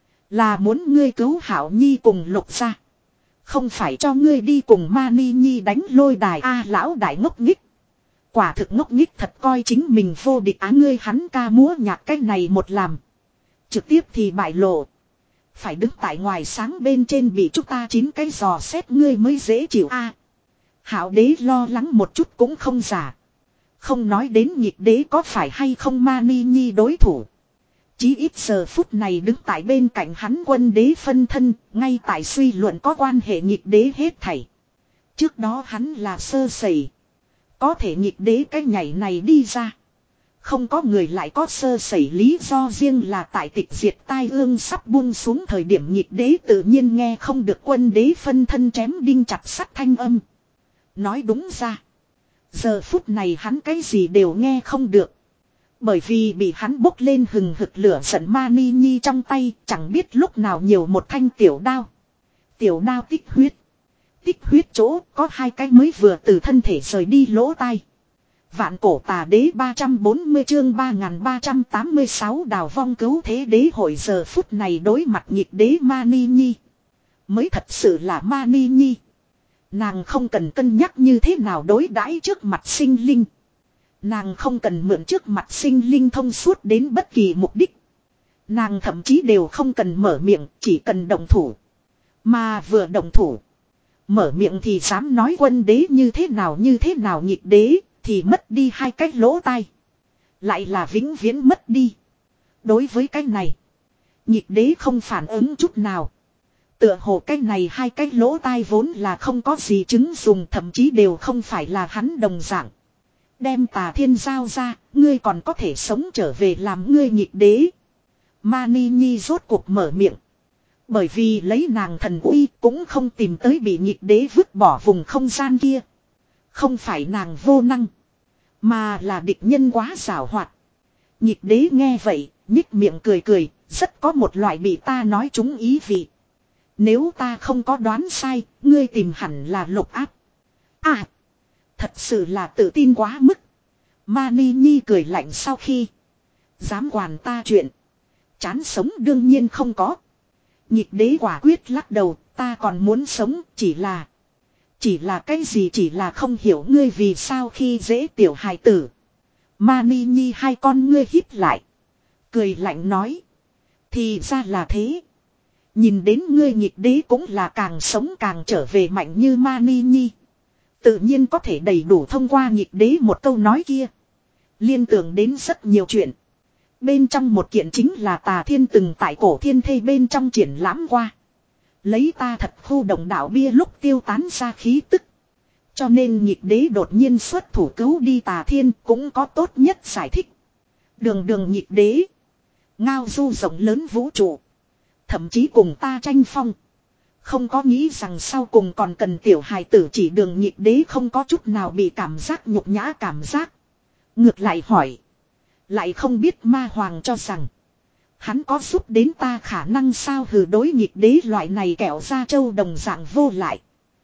Là muốn ngươi cứu Hạo Nhi cùng Lục gia. Không phải cho ngươi đi cùng Mani Nhi đánh lôi đài a à, lão đại ngốc nghích. Quả thực ngốc nghích thật coi chính mình vô địch á ngươi hắn ca múa nhạc cái này một làm. Trực tiếp thì bại lộ. Phải đứng tại ngoài sáng bên trên bị chúng ta chín cái giò xét ngươi mới dễ chịu a. À, Hạo Đế lo lắng một chút cũng không giả. Không nói đến nhịp đế có phải hay không Mani Nhi đối thủ. Chí ít giờ phút này đứng tại bên cạnh hắn quân đế phân thân, ngay tại suy luận có quan hệ nhịp đế hết thảy. Trước đó hắn là sơ sẩy. Có thể nhịp đế cái nhảy này đi ra. Không có người lại có sơ sẩy lý do riêng là tại tịch diệt tai ương sắp buông xuống thời điểm nhịp đế tự nhiên nghe không được quân đế phân thân chém đinh chặt sắt thanh âm. Nói đúng ra. Giờ phút này hắn cái gì đều nghe không được. Bởi vì bị hắn bốc lên hừng hực lửa giận Mani Nhi trong tay chẳng biết lúc nào nhiều một thanh tiểu đao. Tiểu đao tích huyết. Tích huyết chỗ có hai cái mới vừa từ thân thể rời đi lỗ tai. Vạn cổ tà đế ba trăm bốn mươi chương ba nghìn ba trăm tám mươi sáu đào vong cứu thế đế hội giờ phút này đối mặt nhịp đế Mani Nhi. Mới thật sự là Mani Nhi. Nàng không cần cân nhắc như thế nào đối đãi trước mặt sinh linh. Nàng không cần mượn trước mặt sinh linh thông suốt đến bất kỳ mục đích. Nàng thậm chí đều không cần mở miệng, chỉ cần động thủ. Mà vừa động thủ. Mở miệng thì dám nói quân đế như thế nào như thế nào nhịp đế, thì mất đi hai cái lỗ tai. Lại là vĩnh viễn mất đi. Đối với cái này, nhịp đế không phản ứng chút nào. Tựa hồ cái này hai cái lỗ tai vốn là không có gì chứng dùng, thậm chí đều không phải là hắn đồng dạng. Đem Tà Thiên giao ra, ngươi còn có thể sống trở về làm ngươi nhịp đế. Mani Nhi rốt cuộc mở miệng. Bởi vì lấy nàng thần uy cũng không tìm tới bị nhịp đế vứt bỏ vùng không gian kia. Không phải nàng vô năng, mà là địch nhân quá giảo hoạt. Nhịp đế nghe vậy, nhích miệng cười cười, rất có một loại bị ta nói trúng ý vị. Nếu ta không có đoán sai, ngươi tìm hẳn là Lục Áp. À, thật sự là tự tin quá mức. Mani Nhi cười lạnh sau khi. Dám quản ta chuyện. Chán sống đương nhiên không có. Nhịp đế quả quyết lắc đầu, ta còn muốn sống, chỉ là. Chỉ là cái gì chỉ là không hiểu ngươi vì sao khi dễ tiểu hài tử. Mani Nhi hai con ngươi hít lại. Cười lạnh nói. Thì ra là thế. Nhìn đến ngươi nhịp đế cũng là càng sống càng trở về mạnh như Mani Nhi. Tự nhiên có thể đầy đủ thông qua nhịp đế một câu nói kia. Liên tưởng đến rất nhiều chuyện. Bên trong một kiện chính là Tà Thiên từng tại cổ thiên thây bên trong triển lãm qua. Lấy ta thật khu động đạo bia lúc tiêu tán ra khí tức. Cho nên nhịp đế đột nhiên xuất thủ cứu đi Tà Thiên cũng có tốt nhất giải thích. Đường đường nhịp đế. Ngao du rộng lớn vũ trụ. Thậm chí cùng ta tranh phong. Không có nghĩ rằng sau cùng còn cần tiểu hài tử chỉ đường nhịp đế không có chút nào bị cảm giác nhục nhã cảm giác. Ngược lại hỏi. Lại không biết ma hoàng cho rằng. Hắn có giúp đến ta khả năng sao hừ đối nhịp đế loại này kẹo ra châu đồng dạng vô lại.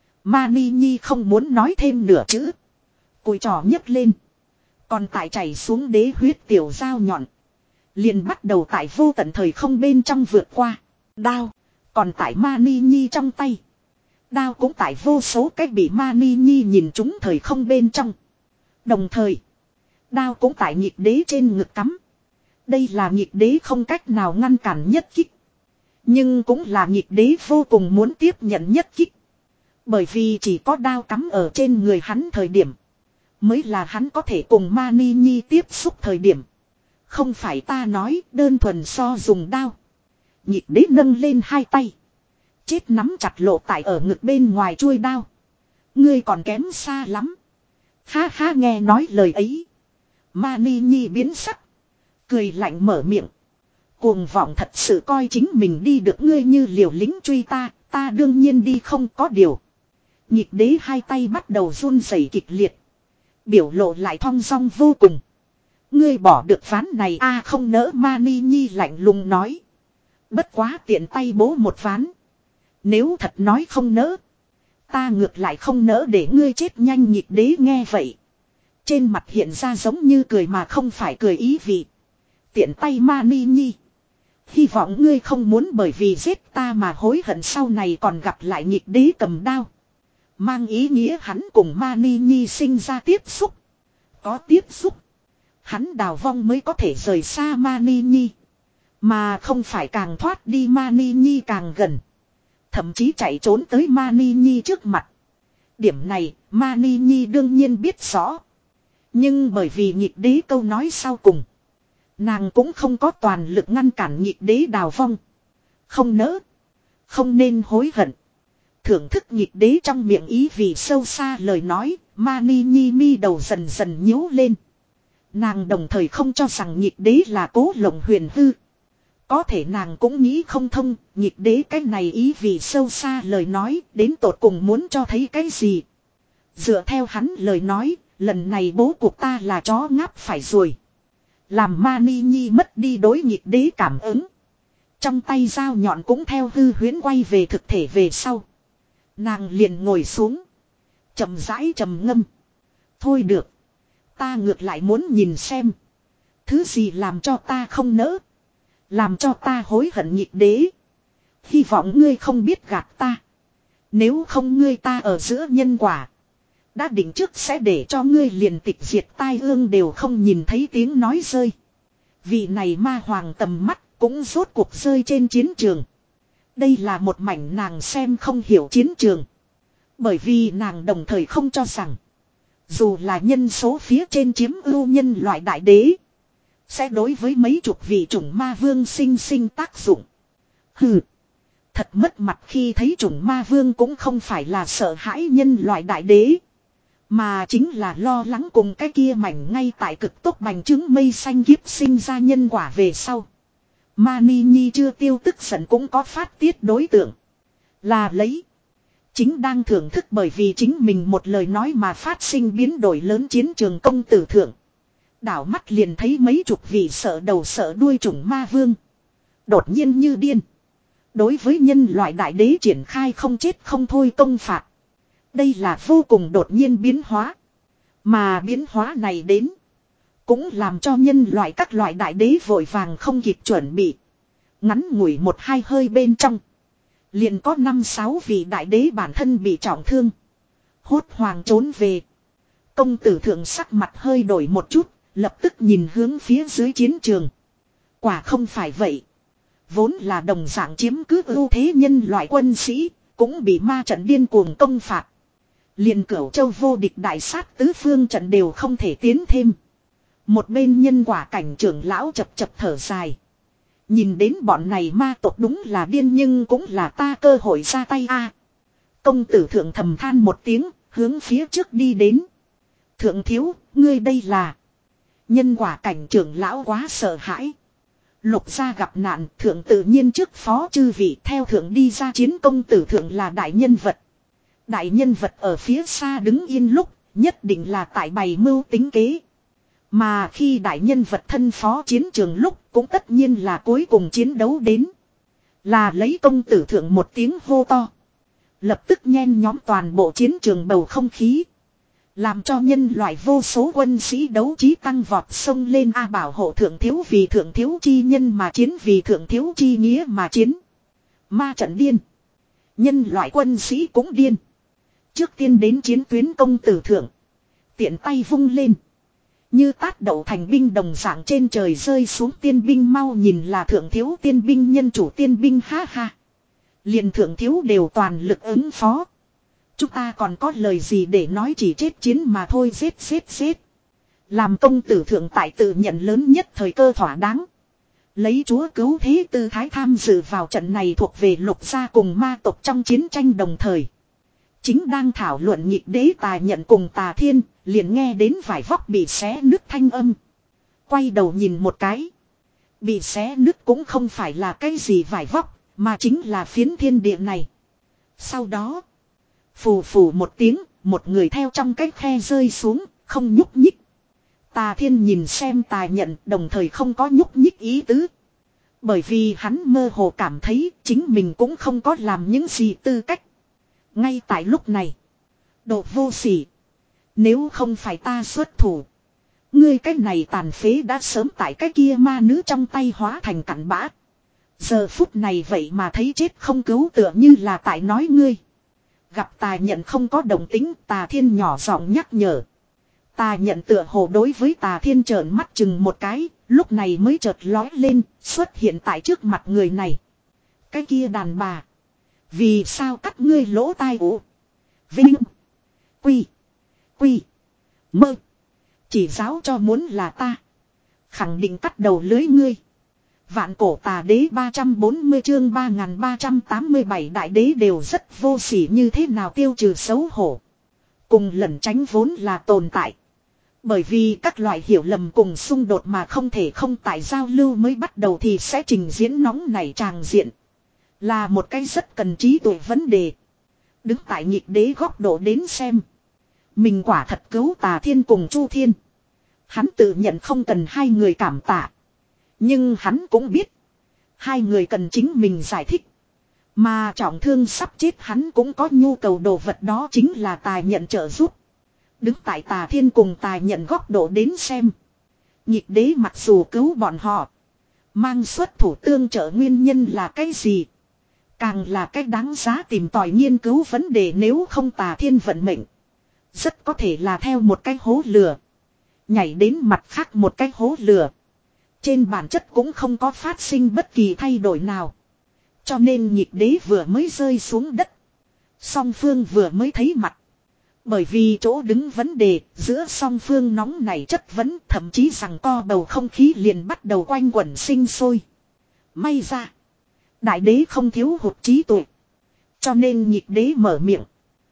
Mani Nhi không muốn nói thêm nửa chữ. Cùi trò nhấc lên. Còn tại chảy xuống đế huyết tiểu dao nhọn. Liền bắt đầu tại vô tận thời không bên trong vượt qua. Đao. Còn tại Mani Nhi trong tay. Đao cũng tại vô số cách bị Mani Nhi nhìn trúng thời không bên trong. Đồng thời. Đao cũng tại nhịp đế trên ngực cắm. Đây là nhịp đế không cách nào ngăn cản nhất kích. Nhưng cũng là nhịp đế vô cùng muốn tiếp nhận nhất kích. Bởi vì chỉ có đao cắm ở trên người hắn thời điểm. Mới là hắn có thể cùng Mani Nhi tiếp xúc thời điểm. Không phải ta nói đơn thuần so dùng đao. Nhịp đế nâng lên hai tay. Chết nắm chặt lộ tại ở ngực bên ngoài chuôi đao. Ngươi còn kém xa lắm. Ha ha nghe nói lời ấy. Mani Nhi biến sắc. Cười lạnh mở miệng. Cuồng vọng thật sự coi chính mình đi được ngươi như liều lính truy ta. Ta đương nhiên đi không có điều. Nhịp đế hai tay bắt đầu run rẩy kịch liệt. Biểu lộ lại thong dong vô cùng. Ngươi bỏ được ván này a à, không nỡ Mani Nhi lạnh lùng nói. Bất quá tiện tay bố một ván. Nếu thật nói không nỡ. Ta ngược lại không nỡ để ngươi chết nhanh nhịp đế nghe vậy. Trên mặt hiện ra giống như cười mà không phải cười ý vị. Tiện tay Mani Nhi. Hy vọng ngươi không muốn bởi vì giết ta mà hối hận sau này còn gặp lại nhịp đế cầm đao. Mang ý nghĩa hắn cùng Mani Nhi sinh ra tiếp xúc. Có tiếp xúc. Hắn đào vong mới có thể rời xa Mani Nhi. Mà không phải càng thoát đi Mani Nhi càng gần. Thậm chí chạy trốn tới Mani Nhi trước mặt. Điểm này Mani Nhi đương nhiên biết rõ. Nhưng bởi vì nhịp đế câu nói sau cùng. Nàng cũng không có toàn lực ngăn cản nhịp đế đào vong. Không nỡ. Không nên hối hận. Thưởng thức nhịp đế trong miệng ý vì sâu xa lời nói. Mani Nhi mi đầu dần dần nhíu lên. Nàng đồng thời không cho rằng nhịp đế là cố lộng huyền hư. Có thể nàng cũng nghĩ không thông. Nhịp đế cái này ý vì sâu xa lời nói. Đến tột cùng muốn cho thấy cái gì. Dựa theo hắn lời nói. Lần này bố cuộc ta là chó ngáp phải rồi. Làm Mani Nhi mất đi đối nhịp đế cảm ứng. Trong tay dao nhọn cũng theo hư huyễn quay về thực thể về sau. Nàng liền ngồi xuống. Chậm rãi trầm ngâm. Thôi được. Ta ngược lại muốn nhìn xem. Thứ gì làm cho ta không nỡ. Làm cho ta hối hận nhịp đế. Hy vọng ngươi không biết gạt ta. Nếu không ngươi ta ở giữa nhân quả. Đã định trước sẽ để cho ngươi liền tịch diệt tai ương đều không nhìn thấy tiếng nói rơi. Vị này ma hoàng tầm mắt cũng rốt cuộc rơi trên chiến trường. Đây là một mảnh nàng xem không hiểu chiến trường. Bởi vì nàng đồng thời không cho rằng. Dù là nhân số phía trên chiếm ưu nhân loại đại đế. Sẽ đối với mấy chục vị chủng ma vương sinh sinh tác dụng. Hừ. Thật mất mặt khi thấy chủng ma vương cũng không phải là sợ hãi nhân loại đại đế. Mà chính là lo lắng cùng cái kia mảnh ngay tại cực tốc bành trướng mây xanh kiếp sinh ra nhân quả về sau. Mani Nhi chưa tiêu tức giận cũng có phát tiết đối tượng. Là lấy. Chính đang thưởng thức bởi vì chính mình một lời nói mà phát sinh biến đổi lớn chiến trường công tử thượng. Đảo mắt liền thấy mấy chục vị sợ đầu sợ đuôi chủng ma vương. Đột nhiên như điên. Đối với nhân loại đại đế triển khai không chết không thôi công phạt. Đây là vô cùng đột nhiên biến hóa. Mà biến hóa này đến. Cũng làm cho nhân loại các loại đại đế vội vàng không kịp chuẩn bị. Ngắn ngủi một hai hơi bên trong. Liền có năm sáu vị đại đế bản thân bị trọng thương. Hốt hoàng trốn về. Công tử thượng sắc mặt hơi đổi một chút. Lập tức nhìn hướng phía dưới chiến trường. Quả không phải vậy. Vốn là đồng dạng chiếm cứ ưu thế nhân loại quân sĩ. Cũng bị ma trận điên cuồng công phạt. Liền Cửu Châu vô địch đại sát tứ phương trận đều không thể tiến thêm. Một bên nhân quả cảnh trưởng lão chập chập thở dài. Nhìn đến bọn này ma tộc đúng là điên nhưng cũng là ta cơ hội ra tay a. Công tử thượng thầm than một tiếng, hướng phía trước đi đến. Thượng thiếu, ngươi đây là. Nhân quả cảnh trưởng lão quá sợ hãi. Lục gia gặp nạn, thượng tự nhiên trước phó chư vị theo thượng đi ra chiến công tử thượng là đại nhân vật. Đại nhân vật ở phía xa đứng yên lúc, nhất định là tại bày mưu tính kế. Mà khi đại nhân vật thân phó chiến trường lúc, cũng tất nhiên là cuối cùng chiến đấu đến. Là lấy công tử thượng một tiếng hô to. Lập tức nhen nhóm toàn bộ chiến trường bầu không khí. Làm cho nhân loại vô số quân sĩ đấu trí tăng vọt sông lên a bảo hộ thượng thiếu vì thượng thiếu chi nhân mà chiến vì thượng thiếu chi nghĩa mà chiến. Ma trận điên. Nhân loại quân sĩ cũng điên. Trước tiên đến chiến tuyến công tử thượng. Tiện tay vung lên. Như tát đậu thành binh đồng dạng trên trời rơi xuống tiên binh mau nhìn là thượng thiếu tiên binh nhân chủ tiên binh ha ha. Liền thượng thiếu đều toàn lực ứng phó. Chúng ta còn có lời gì để nói chỉ chết chiến mà thôi giết giết giết. Làm công tử thượng tại tự nhận lớn nhất thời cơ thỏa đáng. Lấy chúa cứu thế tư thái tham dự vào trận này thuộc về lục gia cùng ma tộc trong chiến tranh đồng thời. Chính đang thảo luận nhịp đế tà nhận cùng tà thiên, liền nghe đến vải vóc bị xé nứt thanh âm. Quay đầu nhìn một cái. Bị xé nứt cũng không phải là cái gì vải vóc, mà chính là phiến thiên địa này. Sau đó, phù phù một tiếng, một người theo trong cái khe rơi xuống, không nhúc nhích. Tà thiên nhìn xem tà nhận đồng thời không có nhúc nhích ý tứ. Bởi vì hắn mơ hồ cảm thấy chính mình cũng không có làm những gì tư cách. Ngay tại lúc này. Độ vô sỉ. Nếu không phải ta xuất thủ. Ngươi cái này tàn phế đã sớm tại cái kia ma nữ trong tay hóa thành cặn bã. Giờ phút này vậy mà thấy chết không cứu tựa như là tại nói ngươi. Gặp tà nhận không có đồng tính tà thiên nhỏ giọng nhắc nhở. Tà nhận tựa hồ đối với tà thiên trợn mắt chừng một cái. Lúc này mới chợt lói lên xuất hiện tại trước mặt người này. Cái kia đàn bà. Vì sao cắt ngươi lỗ tai ủ. Vinh. Quy. Quy. Mơ. Chỉ giáo cho muốn là ta. Khẳng định cắt đầu lưới ngươi. Vạn cổ tà đế ba trăm bốn mươi chương ba nghìn ba trăm tám mươi bảy đại đế đều rất vô sỉ như thế nào tiêu trừ xấu hổ. Cùng lẩn tránh vốn là tồn tại. Bởi vì các loại hiểu lầm cùng xung đột mà không thể không tại giao lưu mới bắt đầu thì sẽ trình diễn nóng nảy tràng diện. Là một cái rất cần trí tuệ vấn đề. Đứng tại nhịp đế góc độ đến xem. Mình quả thật cứu Tà Thiên cùng Chu Thiên. Hắn tự nhận không cần hai người cảm tạ. Nhưng hắn cũng biết. Hai người cần chính mình giải thích. Mà trọng thương sắp chết hắn cũng có nhu cầu đồ vật đó chính là Tài Nhận trợ giúp. Đứng tại Tà Thiên cùng Tài Nhận góc độ đến xem. Nhịp đế mặc dù cứu bọn họ. Mang xuất thủ tương trợ nguyên nhân là cái gì? Càng là cách đáng giá tìm tòi nghiên cứu vấn đề nếu không Tà Thiên vận mệnh. Rất có thể là theo một cái hố lửa. Nhảy đến mặt khác một cái hố lửa. Trên bản chất cũng không có phát sinh bất kỳ thay đổi nào. Cho nên nhịp đế vừa mới rơi xuống đất. Song phương vừa mới thấy mặt. Bởi vì chỗ đứng vấn đề giữa song phương nóng này chất vấn thậm chí rằng co bầu không khí liền bắt đầu quanh quẩn sinh sôi. May ra. Đại đế không thiếu hụt trí tuệ. Cho nên nhịp đế mở miệng.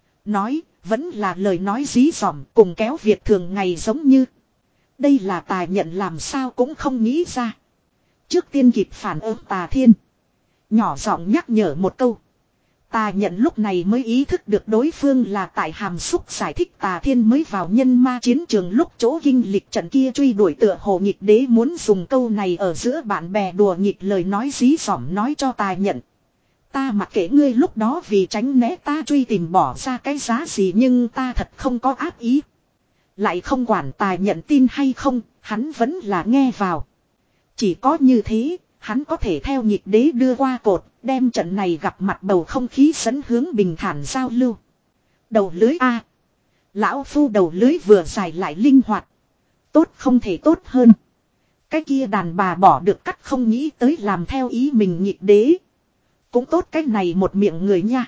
Nói vẫn là lời nói dí dỏm cùng kéo việc thường ngày giống như. Đây là Tài Nhận làm sao cũng không nghĩ ra. Trước tiên kịp phản ứng Tà Thiên. Nhỏ giọng nhắc nhở một câu. Tà Nhận lúc này mới ý thức được đối phương là tại hàm xúc giải thích Tà Thiên mới vào nhân ma chiến trường lúc chỗ kinh lịch trận kia truy đuổi tựa hồ nghịch đế muốn dùng câu này ở giữa bạn bè đùa nghịch lời nói dí dỏm nói cho Tà Nhận. Ta mặc kệ ngươi lúc đó vì tránh né ta truy tìm bỏ ra cái giá gì nhưng ta thật không có ác ý. Lại không quản Tà Nhận tin hay không, hắn vẫn là nghe vào. Chỉ có như thế, hắn có thể theo nhịp đế đưa qua cột, đem trận này gặp mặt bầu không khí dẫn hướng bình thản giao lưu. Đầu lưới A. Lão phu đầu lưới vừa dài lại linh hoạt. Tốt không thể tốt hơn. Cái kia đàn bà bỏ được cắt không nghĩ tới làm theo ý mình nhịp đế. Cũng tốt cái này một miệng người nha.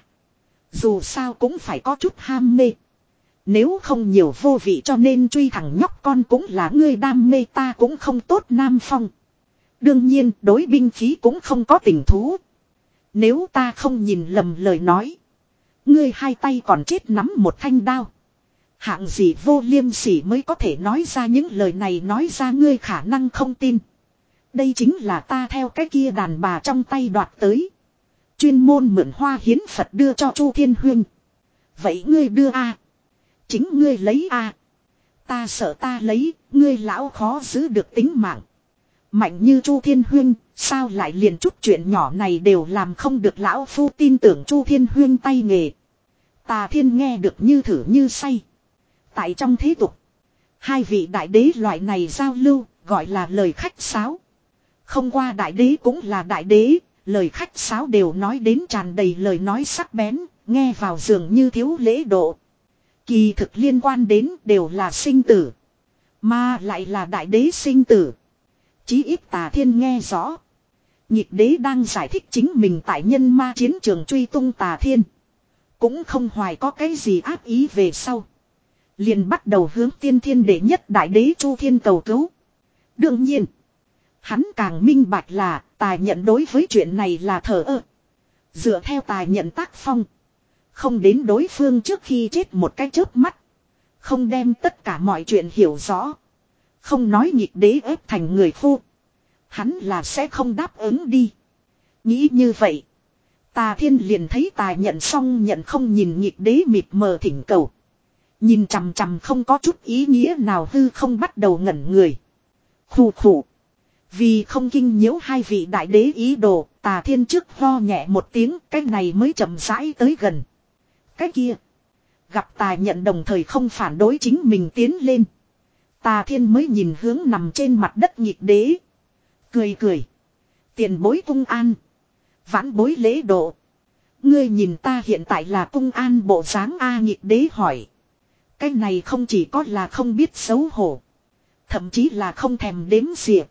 Dù sao cũng phải có chút ham mê. Nếu không nhiều vô vị cho nên truy thằng nhóc con cũng là ngươi đam mê ta cũng không tốt Nam Phong. Đương nhiên đối binh khí cũng không có tình thú. Nếu ta không nhìn lầm lời nói. Ngươi hai tay còn chết nắm một thanh đao. Hạng gì vô liêm sỉ mới có thể nói ra những lời này nói ra ngươi khả năng không tin. Đây chính là ta theo cái kia đàn bà trong tay đoạt tới. Chuyên môn mượn hoa hiến Phật đưa cho Chu Thiên Huyên. Vậy ngươi đưa a Chính ngươi lấy a Ta sợ ta lấy, ngươi lão khó giữ được tính mạng. Mạnh như Chu Thiên Huyên, sao lại liền chút chuyện nhỏ này đều làm không được lão phu tin tưởng Chu Thiên Huyên tay nghề. Tà Thiên nghe được như thử như say. Tại trong thế tục, hai vị đại đế loại này giao lưu, gọi là lời khách sáo. Không qua đại đế cũng là đại đế, lời khách sáo đều nói đến tràn đầy lời nói sắc bén, nghe vào dường như thiếu lễ độ. Kỳ thực liên quan đến đều là sinh tử. Mà lại là đại đế sinh tử. Chí ít Tà Thiên nghe rõ. Nhịp đế đang giải thích chính mình tại nhân ma chiến trường truy tung Tà Thiên. Cũng không hoài có cái gì ác ý về sau. Liền bắt đầu hướng tiên thiên đệ nhất đại đế Chu Thiên cầu cứu. Đương nhiên. Hắn càng minh bạch là Tài Nhận đối với chuyện này là thờ ơ. Dựa theo Tài Nhận tác phong. Không đến đối phương trước khi chết một cái chớp mắt. Không đem tất cả mọi chuyện hiểu rõ. Không nói nhịp đế ép thành người phu. Hắn là sẽ không đáp ứng đi. Nghĩ như vậy. Tà Thiên liền thấy Tài Nhận xong nhận không nhìn nhịp đế mịt mờ thỉnh cầu. Nhìn chằm chằm không có chút ý nghĩa nào hư không bắt đầu ngẩn người. Khủ khủ. Vì không kinh nhiễu hai vị đại đế ý đồ, Tà Thiên trước ho nhẹ một tiếng, cái này mới chậm rãi tới gần. Cái kia. Gặp Tài Nhận đồng thời không phản đối chính mình tiến lên. Tà Thiên mới nhìn hướng nằm trên mặt đất nhịp đế. Cười cười. Tiền bối cung an. Vãn bối lễ độ. Ngươi nhìn ta hiện tại là cung an bộ dáng A nhịp đế hỏi. Cái này không chỉ có là không biết xấu hổ. Thậm chí là không thèm đếm xỉa.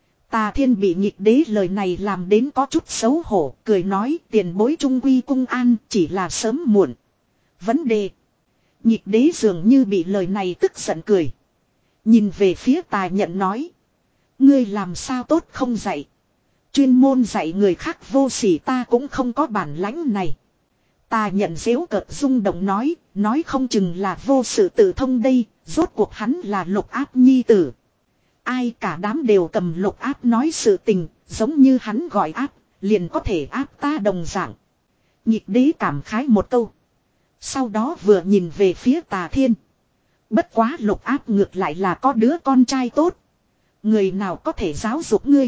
Tà Thiên bị nhịp đế lời này làm đến có chút xấu hổ. Cười nói tiền bối trung quy cung an chỉ là sớm muộn. Vấn đề. Nhịp đế dường như bị lời này tức giận cười. Nhìn về phía Tà Nhận nói. Ngươi làm sao tốt không dạy. Chuyên môn dạy người khác vô sỉ, ta cũng không có bản lãnh này. Tà Nhận giễu cợt rung động nói. Nói không chừng là vô sự tự thông đây. Rốt cuộc hắn là Lục Áp nhi tử. Ai cả đám đều cầm Lục Áp nói sự tình. Giống như hắn gọi áp. Liền có thể áp ta đồng dạng. Nhịp đế cảm khái một câu. Sau đó vừa nhìn về phía Tà Thiên. Bất quá Lục Áp ngược lại là có đứa con trai tốt. Người nào có thể giáo dục ngươi.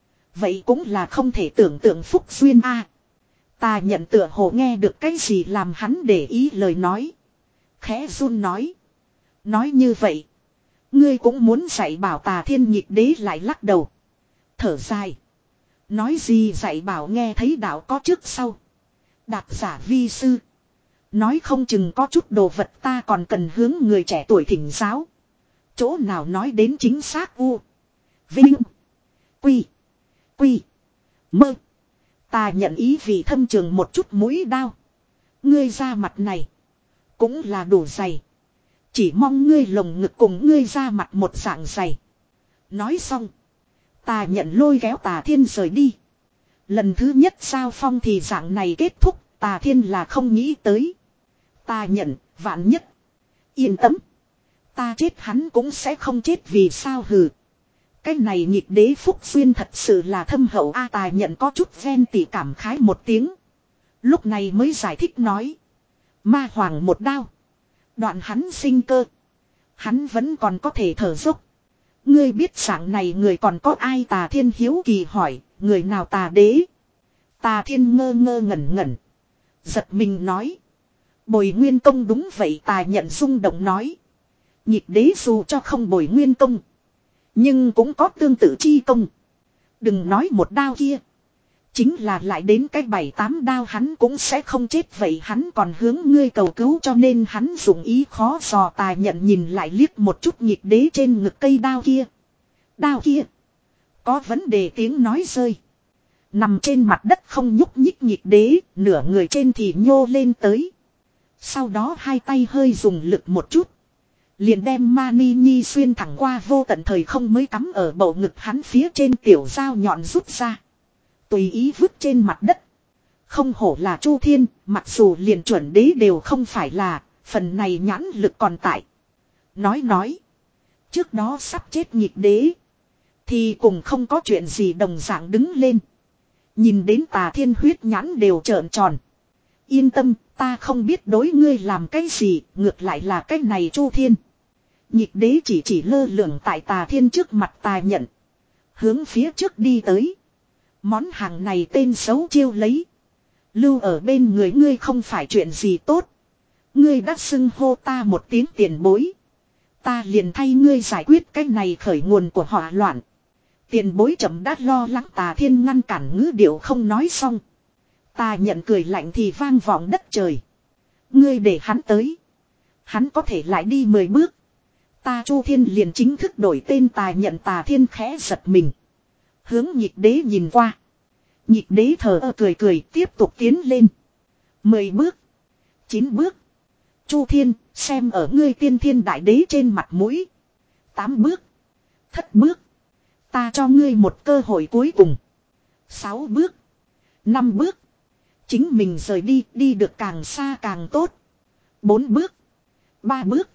Vậy cũng là không thể tưởng tượng phúc duyên a. À, Tà Nhận tựa hồ nghe được cái gì làm hắn để ý lời nói. Khẽ run nói. Nói như vậy. Ngươi cũng muốn dạy bảo Tà Thiên nhịp đế lại lắc đầu. Thở dài. Nói gì dạy bảo nghe thấy đạo có trước sau. Đạt giả vi sư. Nói không chừng có chút đồ vật ta còn cần hướng người trẻ tuổi thỉnh giáo. Chỗ nào nói đến chính xác u. Vinh. Quy. Quy. Mơ. Ta nhận ý vì thâm trường một chút mũi đao. Ngươi ra mặt này. Cũng là đủ dày. Chỉ mong ngươi lồng ngực cùng ngươi ra mặt một dạng dày. Nói xong. Ta nhận lôi kéo Tà Thiên rời đi. Lần thứ nhất giao phong thì dạng này kết thúc. Tà Thiên là không nghĩ tới. Ta nhận, vạn nhất. Yên tâm. Ta chết hắn cũng sẽ không chết vì sao hừ. Cái này nhịp đế phúc duyên thật sự là thâm hậu a. Tà Nhận có chút ven tỉ cảm khái một tiếng. Lúc này mới giải thích nói. Ma hoàng một đao. Đoạn hắn sinh cơ. Hắn vẫn còn có thể thở dốc. Ngươi biết dạng này người còn có ai? Tà Thiên hiếu kỳ hỏi. Người nào? Tà đế. Tà Thiên ngơ ngơ ngẩn ngẩn. Giật mình nói. Bồi nguyên công. Đúng vậy. Tà Nhận rung động nói. Nhịp đế dù cho không bồi nguyên công. Nhưng cũng có tương tự chi công. Đừng nói một đao kia. Chính là lại đến cái bảy tám đao hắn cũng sẽ không chết. Vậy hắn còn hướng ngươi cầu cứu, cho nên hắn dùng ý khó dò. Tà Nhận nhìn lại liếc một chút nhịp đế trên ngực cây đao kia. Đao kia. Có vấn đề tiếng nói rơi. Nằm trên mặt đất không nhúc nhích nhịp đế. Nửa người trên thì nhô lên tới. Sau đó hai tay hơi dùng lực một chút. Liền đem Mani Nhi xuyên thẳng qua vô tận thời không mới cắm ở bầu ngực hắn phía trên tiểu dao nhọn rút ra. Tùy ý vứt trên mặt đất. Không hổ là Chu Thiên, mặc dù liền chuẩn đế đều không phải là, phần này nhãn lực còn tại. Nói nói. Trước đó sắp chết nhịp đế. Thì cùng không có chuyện gì đồng dạng đứng lên. Nhìn đến Tà Thiên huyết nhãn đều trợn tròn. Yên tâm, ta không biết đối ngươi làm cái gì, ngược lại là cái này Chu Thiên. Nhịp đế chỉ chỉ lơ lửng tại Tà Thiên trước mặt. Tà Nhận. Hướng phía trước đi tới. Món hàng này tên xấu chiêu lấy. Lưu ở bên người ngươi không phải chuyện gì tốt. Ngươi đã xưng hô ta một tiếng tiền bối. Ta liền thay ngươi giải quyết cái này khởi nguồn của họa loạn. Tiền bối chậm đã lo lắng. Tà Thiên ngăn cản ngữ điệu không nói xong. Tà Nhận cười lạnh thì vang vọng đất trời. Ngươi để hắn tới. Hắn có thể lại đi mười bước. Ta Chu Thiên liền chính thức đổi tên. Tà Nhận. Tà Thiên khẽ giật mình. Hướng nhịp đế nhìn qua. Nhịp đế thờ ơ cười cười tiếp tục tiến lên. Mười bước. Chín bước. Chu Thiên xem ở ngươi tiên thiên đại đế trên mặt mũi. Tám bước. Thất bước. Ta cho ngươi một cơ hội cuối cùng. Sáu bước. Năm bước. Chính mình rời đi, đi được càng xa càng tốt. Bốn bước. Ba bước.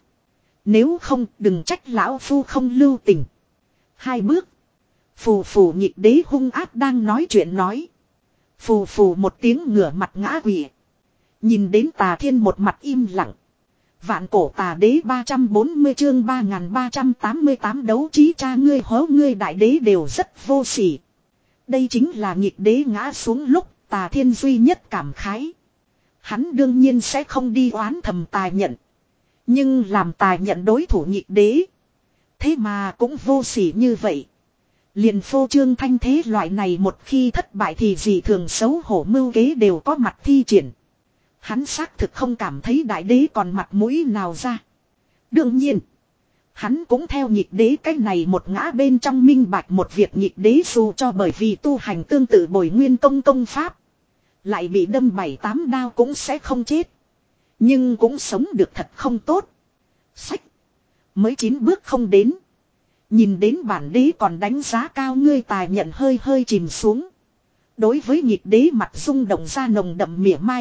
Nếu không đừng trách lão phu không lưu tình. Hai bước. Phù phù nhịp đế hung ác đang nói chuyện nói. Phù phù một tiếng ngửa mặt ngã quỵ. Nhìn đến Tà Thiên một mặt im lặng. Vạn cổ tà đế ba trăm bốn mươi chương ba nghìn ba trăm tám mươi tám đấu trí cha ngươi hố ngươi đại đế đều rất vô sỉ. Đây chính là nhịp đế ngã xuống lúc Tà Thiên duy nhất cảm khái. Hắn đương nhiên sẽ không đi oán thầm Tà Nhận. Nhưng làm Tà Nhận đối thủ nhịp đế. Thế mà cũng vô sỉ như vậy. Liền phô trương thanh thế loại này một khi thất bại thì gì thường xấu hổ mưu kế đều có mặt thi triển. Hắn xác thực không cảm thấy đại đế còn mặt mũi nào ra. Đương nhiên. Hắn cũng theo nhịp đế cái này một ngã bên trong minh bạch một việc nhịp đế dù cho bởi vì tu hành tương tự bồi nguyên công công pháp. Lại bị đâm bảy tám đao cũng sẽ không chết. Nhưng cũng sống được thật không tốt. Sách. Mới chín bước không đến. Nhìn đến bản đế còn đánh giá cao ngươi, tài nhận hơi hơi chìm xuống. Đối với nhịp đế mặt rung động ra nồng đậm mỉa mai.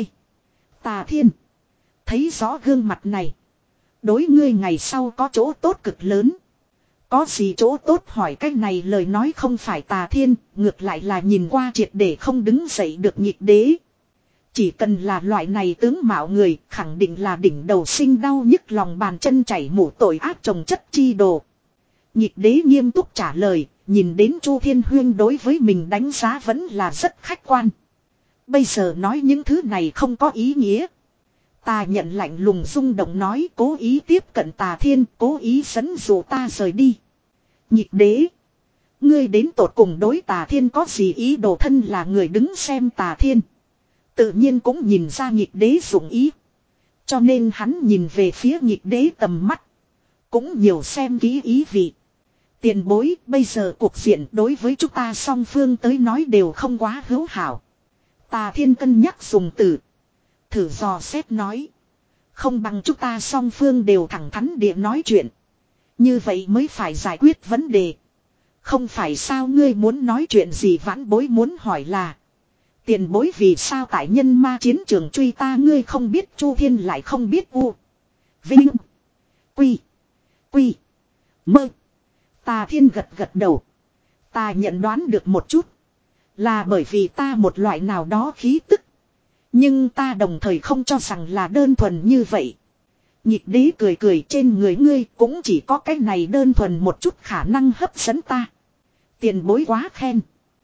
Tà Thiên. Thấy rõ gương mặt này. Đối ngươi ngày sau có chỗ tốt cực lớn. Có gì chỗ tốt hỏi cái này lời nói không phải Tà Thiên. Ngược lại là nhìn qua triệt để không đứng dậy được nhịp đế. Chỉ cần là loại này tướng mạo người khẳng định là đỉnh đầu sinh đau nhức lòng bàn chân chảy mủ tội ác trồng chất chi đồ. Nhịp đế nghiêm túc trả lời. Nhìn đến Chu Thiên Huyên đối với mình đánh giá vẫn là rất khách quan. Bây giờ nói những thứ này không có ý nghĩa. Ta nhận lạnh lùng rung động nói, cố ý tiếp cận Tà Thiên, cố ý dẫn dụ ta rời đi. Nhịp đế. Ngươi đến tột cùng đối Tà Thiên có gì ý đồ, thân là người đứng xem Tà Thiên. Tự nhiên cũng nhìn ra nhịp đế dụng ý. Cho nên hắn nhìn về phía nhịp đế tầm mắt. Cũng nhiều xem kỹ ý vị. Tiền bối, bây giờ cuộc diện đối với chúng ta song phương tới nói đều không quá hữu hảo. Tà Thiên cân nhắc dùng từ. Thử dò xét nói. Không bằng chúng ta song phương đều thẳng thắn địa nói chuyện. Như vậy mới phải giải quyết vấn đề. Không phải sao ngươi muốn nói chuyện gì, vãn bối muốn hỏi là. Tiền bối vì sao tại nhân ma chiến trường truy ta, ngươi không biết Chu Thiên lại không biết U. Vinh. Quy. Quy. Mơ. Tà Thiên gật gật đầu. Ta nhận đoán được một chút. Là bởi vì ta một loại nào đó khí tức. Nhưng ta đồng thời không cho rằng là đơn thuần như vậy. Nhịp đế cười cười, trên người ngươi cũng chỉ có cái này đơn thuần một chút khả năng hấp dẫn ta. Tiền bối quá khen.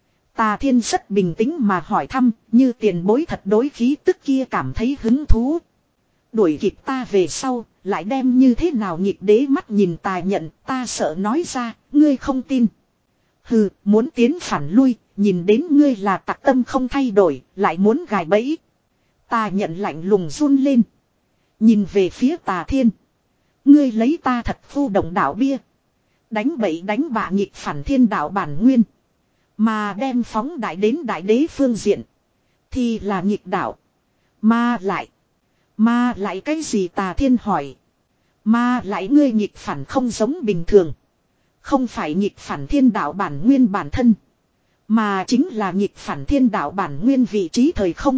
Tà Thiên rất bình tĩnh mà hỏi thăm, như tiền bối thật đối khí tức kia cảm thấy hứng thú. Đuổi kịp ta về sau, lại đem như thế nào? Nhịp đế mắt nhìn Tà Nhận, ta sợ nói ra, ngươi không tin. Hừ, muốn tiến phản lui, nhìn đến ngươi là tặc tâm không thay đổi, lại muốn gài bẫy. Tà Nhận lạnh lùng run lên. Nhìn về phía Tà Thiên. Ngươi lấy ta thật phu động đạo bia. Đánh bậy đánh bạ nghịch phản thiên đạo bản nguyên. Mà đem phóng đại đến đại đế phương diện. Thì là nghịch đạo. Mà lại. Mà lại cái gì? Tà Thiên hỏi. Mà lại ngươi nghịch phản không giống bình thường. Không phải nghịch phản thiên đạo bản nguyên bản thân. Mà chính là nghịch phản thiên đạo bản nguyên vị trí thời không.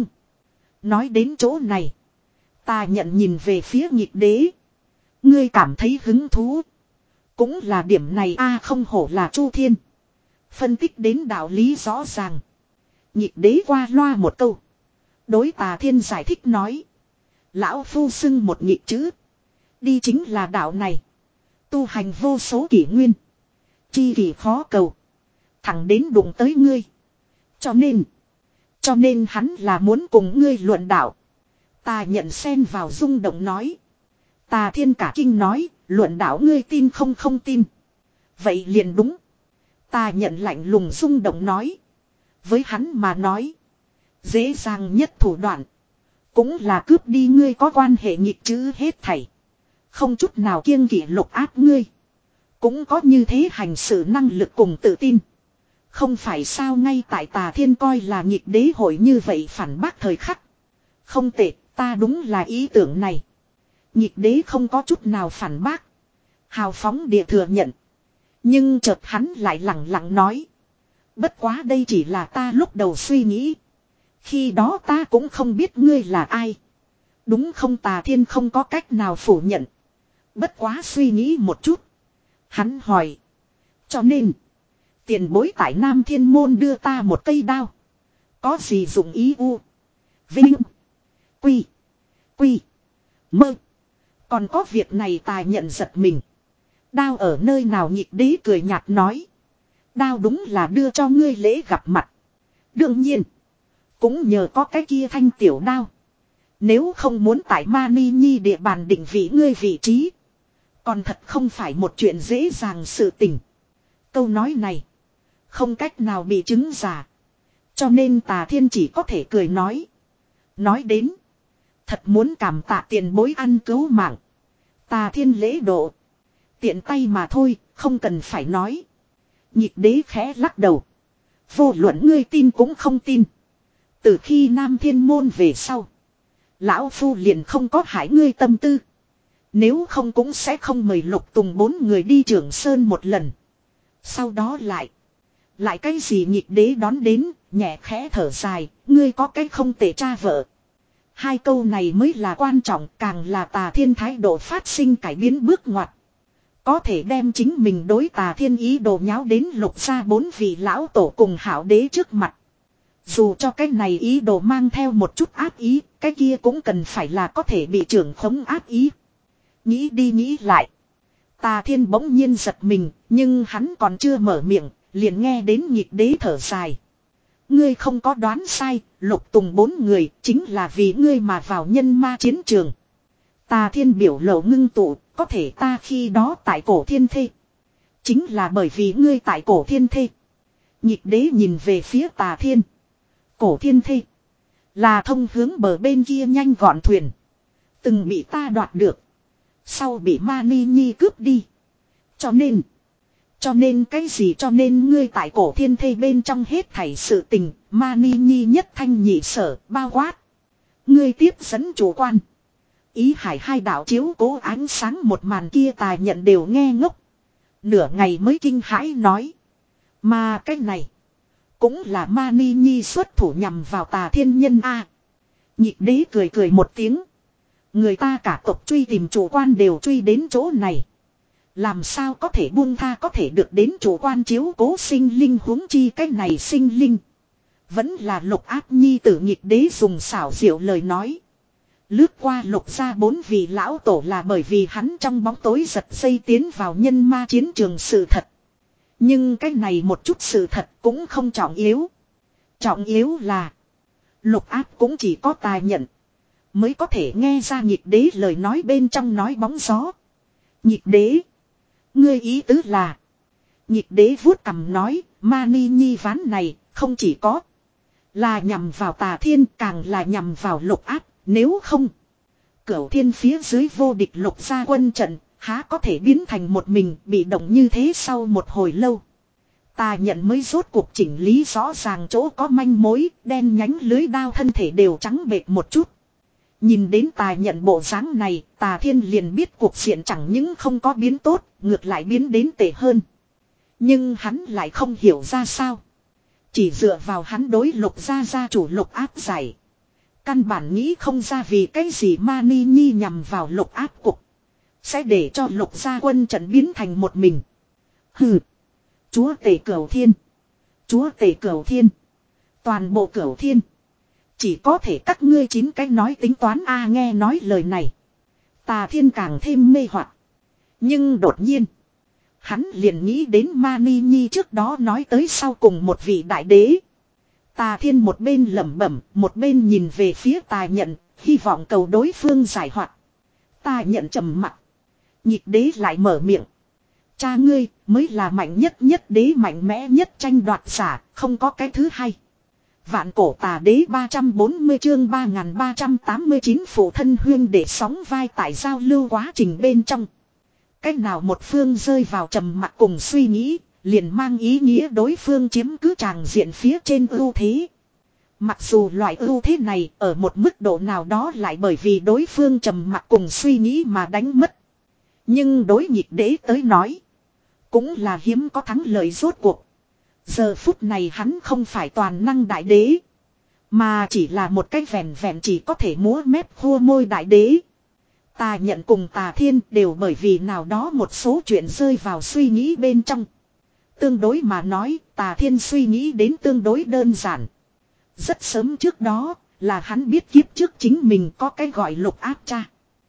Nói đến chỗ này. Ta nhận nhìn về phía nhịp đế. Ngươi cảm thấy hứng thú. Cũng là điểm này a à, không hổ là Chu Thiên. Phân tích đến đạo lý rõ ràng. Nhịp đế qua loa một câu. Đối Tà Thiên giải thích nói. Lão phu xưng một nhịp chữ. Đi chính là đạo này. Tu hành vô số kỷ nguyên. Chi kỷ khó cầu. Thẳng đến đụng tới ngươi. Cho nên. Cho nên hắn là muốn cùng ngươi luận đạo. Ta nhận xen vào rung động nói. Tà Thiên cả kinh nói. Luận đạo ngươi tin không không tin. Vậy liền đúng. Ta nhận lạnh lùng rung động nói. Với hắn mà nói. Dễ dàng nhất thủ đoạn. Cũng là cướp đi ngươi có quan hệ nghịch chữ hết thảy. Không chút nào kiêng kỵ lục áp ngươi. Cũng có như thế hành sự năng lực cùng tự tin. Không phải sao? Ngay tại Tà Thiên coi là nghịch đế hội như vậy phản bác thời khắc. Không tệ, ta đúng là ý tưởng này. Nghịch đế không có chút nào phản bác. Hào phóng địa thừa nhận. Nhưng chợt hắn lại lặng lặng nói. Bất quá đây chỉ là ta lúc đầu suy nghĩ. Khi đó ta cũng không biết ngươi là ai. Đúng không? Tà Thiên không có cách nào phủ nhận. Bất quá suy nghĩ một chút. Hắn hỏi. Cho nên. Tiền bối tại Nam Thiên Môn đưa ta một cây đao. Có gì dụng ý? U. Vinh. Quy. Quy. Mơ. Còn có việc này? Tài nhận giật mình. Đao ở nơi nào? Nhịp đế cười nhạt nói. Đao đúng là đưa cho ngươi lễ gặp mặt. Đương nhiên. Cũng nhờ có cái kia thanh tiểu đao. Nếu không muốn tại Mani Nhi địa bàn định vị ngươi vị trí. Còn thật không phải một chuyện dễ dàng sự tình. Câu nói này. Không cách nào bị chứng giả. Cho nên Tà Thiên chỉ có thể cười nói. Nói đến. Thật muốn cảm tạ tiền bối ăn cứu mạng. Tà Thiên lễ độ. Tiện tay mà thôi, không cần phải nói. Nhịp đế khẽ lắc đầu. Vô luận ngươi tin cũng không tin. Từ khi Nam Thiên Môn về sau. Lão Phu liền không có hại ngươi tâm tư. Nếu không cũng sẽ không mời Lục Tùng bốn người đi Trường Sơn một lần. Sau đó lại. Lại cái gì nhịp đế đón đến, nhẹ khẽ thở dài, ngươi có cái không tệ cha vợ. Hai câu này mới là quan trọng, càng là Tà Thiên thái độ phát sinh cải biến bước ngoặt. Có thể đem chính mình đối Tà Thiên ý đồ nháo đến lục gia bốn vị lão tổ cùng hảo đế trước mặt. Dù cho cái này ý đồ mang theo một chút ác ý, cái kia cũng cần phải là có thể bị trưởng khống ác ý. Nghĩ đi nghĩ lại. Tà Thiên bỗng nhiên giật mình, nhưng hắn còn chưa mở miệng, liền nghe đến nhịp đế thở dài. Ngươi không có đoán sai, lục tùng bốn người chính là vì ngươi mà vào nhân ma chiến trường. Tà Thiên biểu lộ ngưng tụ, có thể ta khi đó tại cổ thiên thê. Chính là bởi vì ngươi tại cổ thiên thê. Nhịp đế nhìn về phía Tà Thiên. Cổ thiên thê. Là thông hướng bờ bên kia nhanh gọn thuyền. Từng bị ta đoạt được. Sau bị Ma Ni Nhi cướp đi. Cho nên. Cho nên cái gì cho nên ngươi tại cổ thiên thê bên trong hết thảy sự tình. Ma Ni Nhi nhất thanh nhị sở bao quát. Ngươi tiếp dẫn chủ quan. Ý hải hai đạo chiếu cố ánh sáng một màn kia tài nhận đều nghe ngốc. Nửa ngày mới kinh hãi nói. Mà cái này. Cũng là Ma Ni Nhi xuất thủ nhằm vào Tà Thiên nhân a. Nhịp đế cười cười một tiếng. Người ta cả tộc truy tìm chủ quan đều truy đến chỗ này. Làm sao có thể buông tha có thể được đến chủ quan chiếu cố sinh linh huống chi cái này sinh linh. Vẫn là lục áp nhi tử nhịp đế dùng xảo diệu lời nói. Lướt qua lục ra bốn vị lão tổ là bởi vì hắn trong bóng tối giật dây tiến vào nhân ma chiến trường sự thật. Nhưng cái này một chút sự thật cũng không trọng yếu. Trọng yếu là lục áp cũng chỉ có tài nhận. Mới có thể nghe ra nhịp đế lời nói bên trong nói bóng gió. Nhịp đế. Ngươi ý tứ là. Nhịp đế vuốt cằm nói. Ma Ni Nhi ván này không chỉ có. Là nhằm vào Tà Thiên càng là nhằm vào lục áp. Nếu không. Cửu thiên phía dưới vô địch lục gia quân trận. Há có thể biến thành một mình bị động như thế sau một hồi lâu. Tà nhận mới rốt cuộc chỉnh lý rõ ràng chỗ có manh mối. Đen nhánh lưới đao thân thể đều trắng bệt một chút. Nhìn đến Tà nhận bộ dáng này, Tà Thiên liền biết cuộc diện chẳng những không có biến tốt, ngược lại biến đến tệ hơn. Nhưng hắn lại không hiểu ra sao. Chỉ dựa vào hắn đối lục gia gia chủ lục áp giải. Căn bản nghĩ không ra vì cái gì Ma Ni Nhi nhằm vào lục áp cục. Sẽ để cho lục gia quân trận biến thành một mình. Hừ. Chúa tể cửu thiên. Chúa tể cửu thiên. Toàn bộ cửu thiên. Chỉ có thể các ngươi chín cái nói tính toán a nghe nói lời này. Tà Thiên càng thêm mê hoặc. Nhưng đột nhiên. Hắn liền nghĩ đến Ma Ni Nhi trước đó nói tới sau cùng một vị đại đế. Tà Thiên một bên lẩm bẩm, một bên nhìn về phía Tà Nhận, hy vọng cầu đối phương giải hoạt. Tà Nhận trầm mặc. Nhịp đế lại mở miệng. Cha ngươi mới là mạnh nhất nhất đế mạnh mẽ nhất tranh đoạt giả, không có cái thứ hai. Vạn cổ tà đế ba trăm bốn mươi chương ba nghìn ba trăm tám mươi chín phụ thân huyên để sóng vai tại giao lưu quá trình bên trong. Cách nào một phương rơi vào trầm mặc cùng suy nghĩ, liền mang ý nghĩa đối phương chiếm cứ tràng diện phía trên ưu thế. Mặc dù loại ưu thế này ở một mức độ nào đó lại bởi vì đối phương trầm mặc cùng suy nghĩ mà đánh mất. Nhưng đối nhịp đế tới nói, cũng là hiếm có thắng lợi rốt cuộc. Giờ phút này hắn không phải toàn năng đại đế, mà chỉ là một cái vẹn vẹn chỉ có thể múa mép khua môi đại đế. Tà Nhận cùng Tà Thiên đều bởi vì nào đó một số chuyện rơi vào suy nghĩ bên trong. Tương đối mà nói, Tà Thiên suy nghĩ đến tương đối đơn giản. Rất sớm trước đó, là hắn biết kiếp trước chính mình có cái gọi lục áp cha.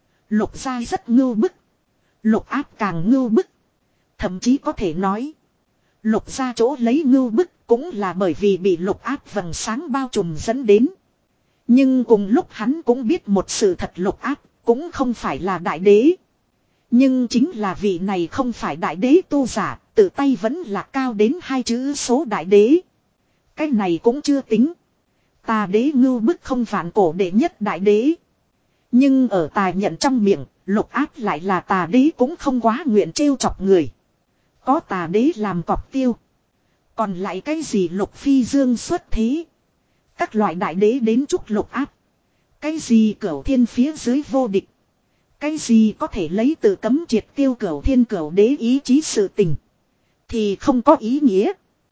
Lục gia rất ngưu bức. Lục áp càng ngưu bức. Thậm chí có thể nói, lục gia chỗ lấy ngưu bức cũng là bởi vì bị lục áp vầng sáng bao trùm dẫn đến. Nhưng cùng lúc hắn cũng biết một sự thật, lục áp cũng không phải là đại đế. Nhưng chính là vị này không phải đại đế tu giả, tự tay vẫn là cao đến hai chữ số đại đế. Cái này cũng chưa tính. Tà đế ngưu bức không phản cổ đệ nhất đại đế. Nhưng ở Tà Nhận trong miệng, lục áp lại là tà đế cũng không quá nguyện trêu chọc người. Có tà đế làm cọp tiêu. Còn lại cái gì lục phi dương xuất thế. Các loại đại đế đến chúc lục áp. Cái gì cửu thiên phía dưới vô địch. Cái gì có thể lấy từ cấm triệt tiêu cửu thiên cửu đế ý chí sự tình. thì không có ý nghĩa.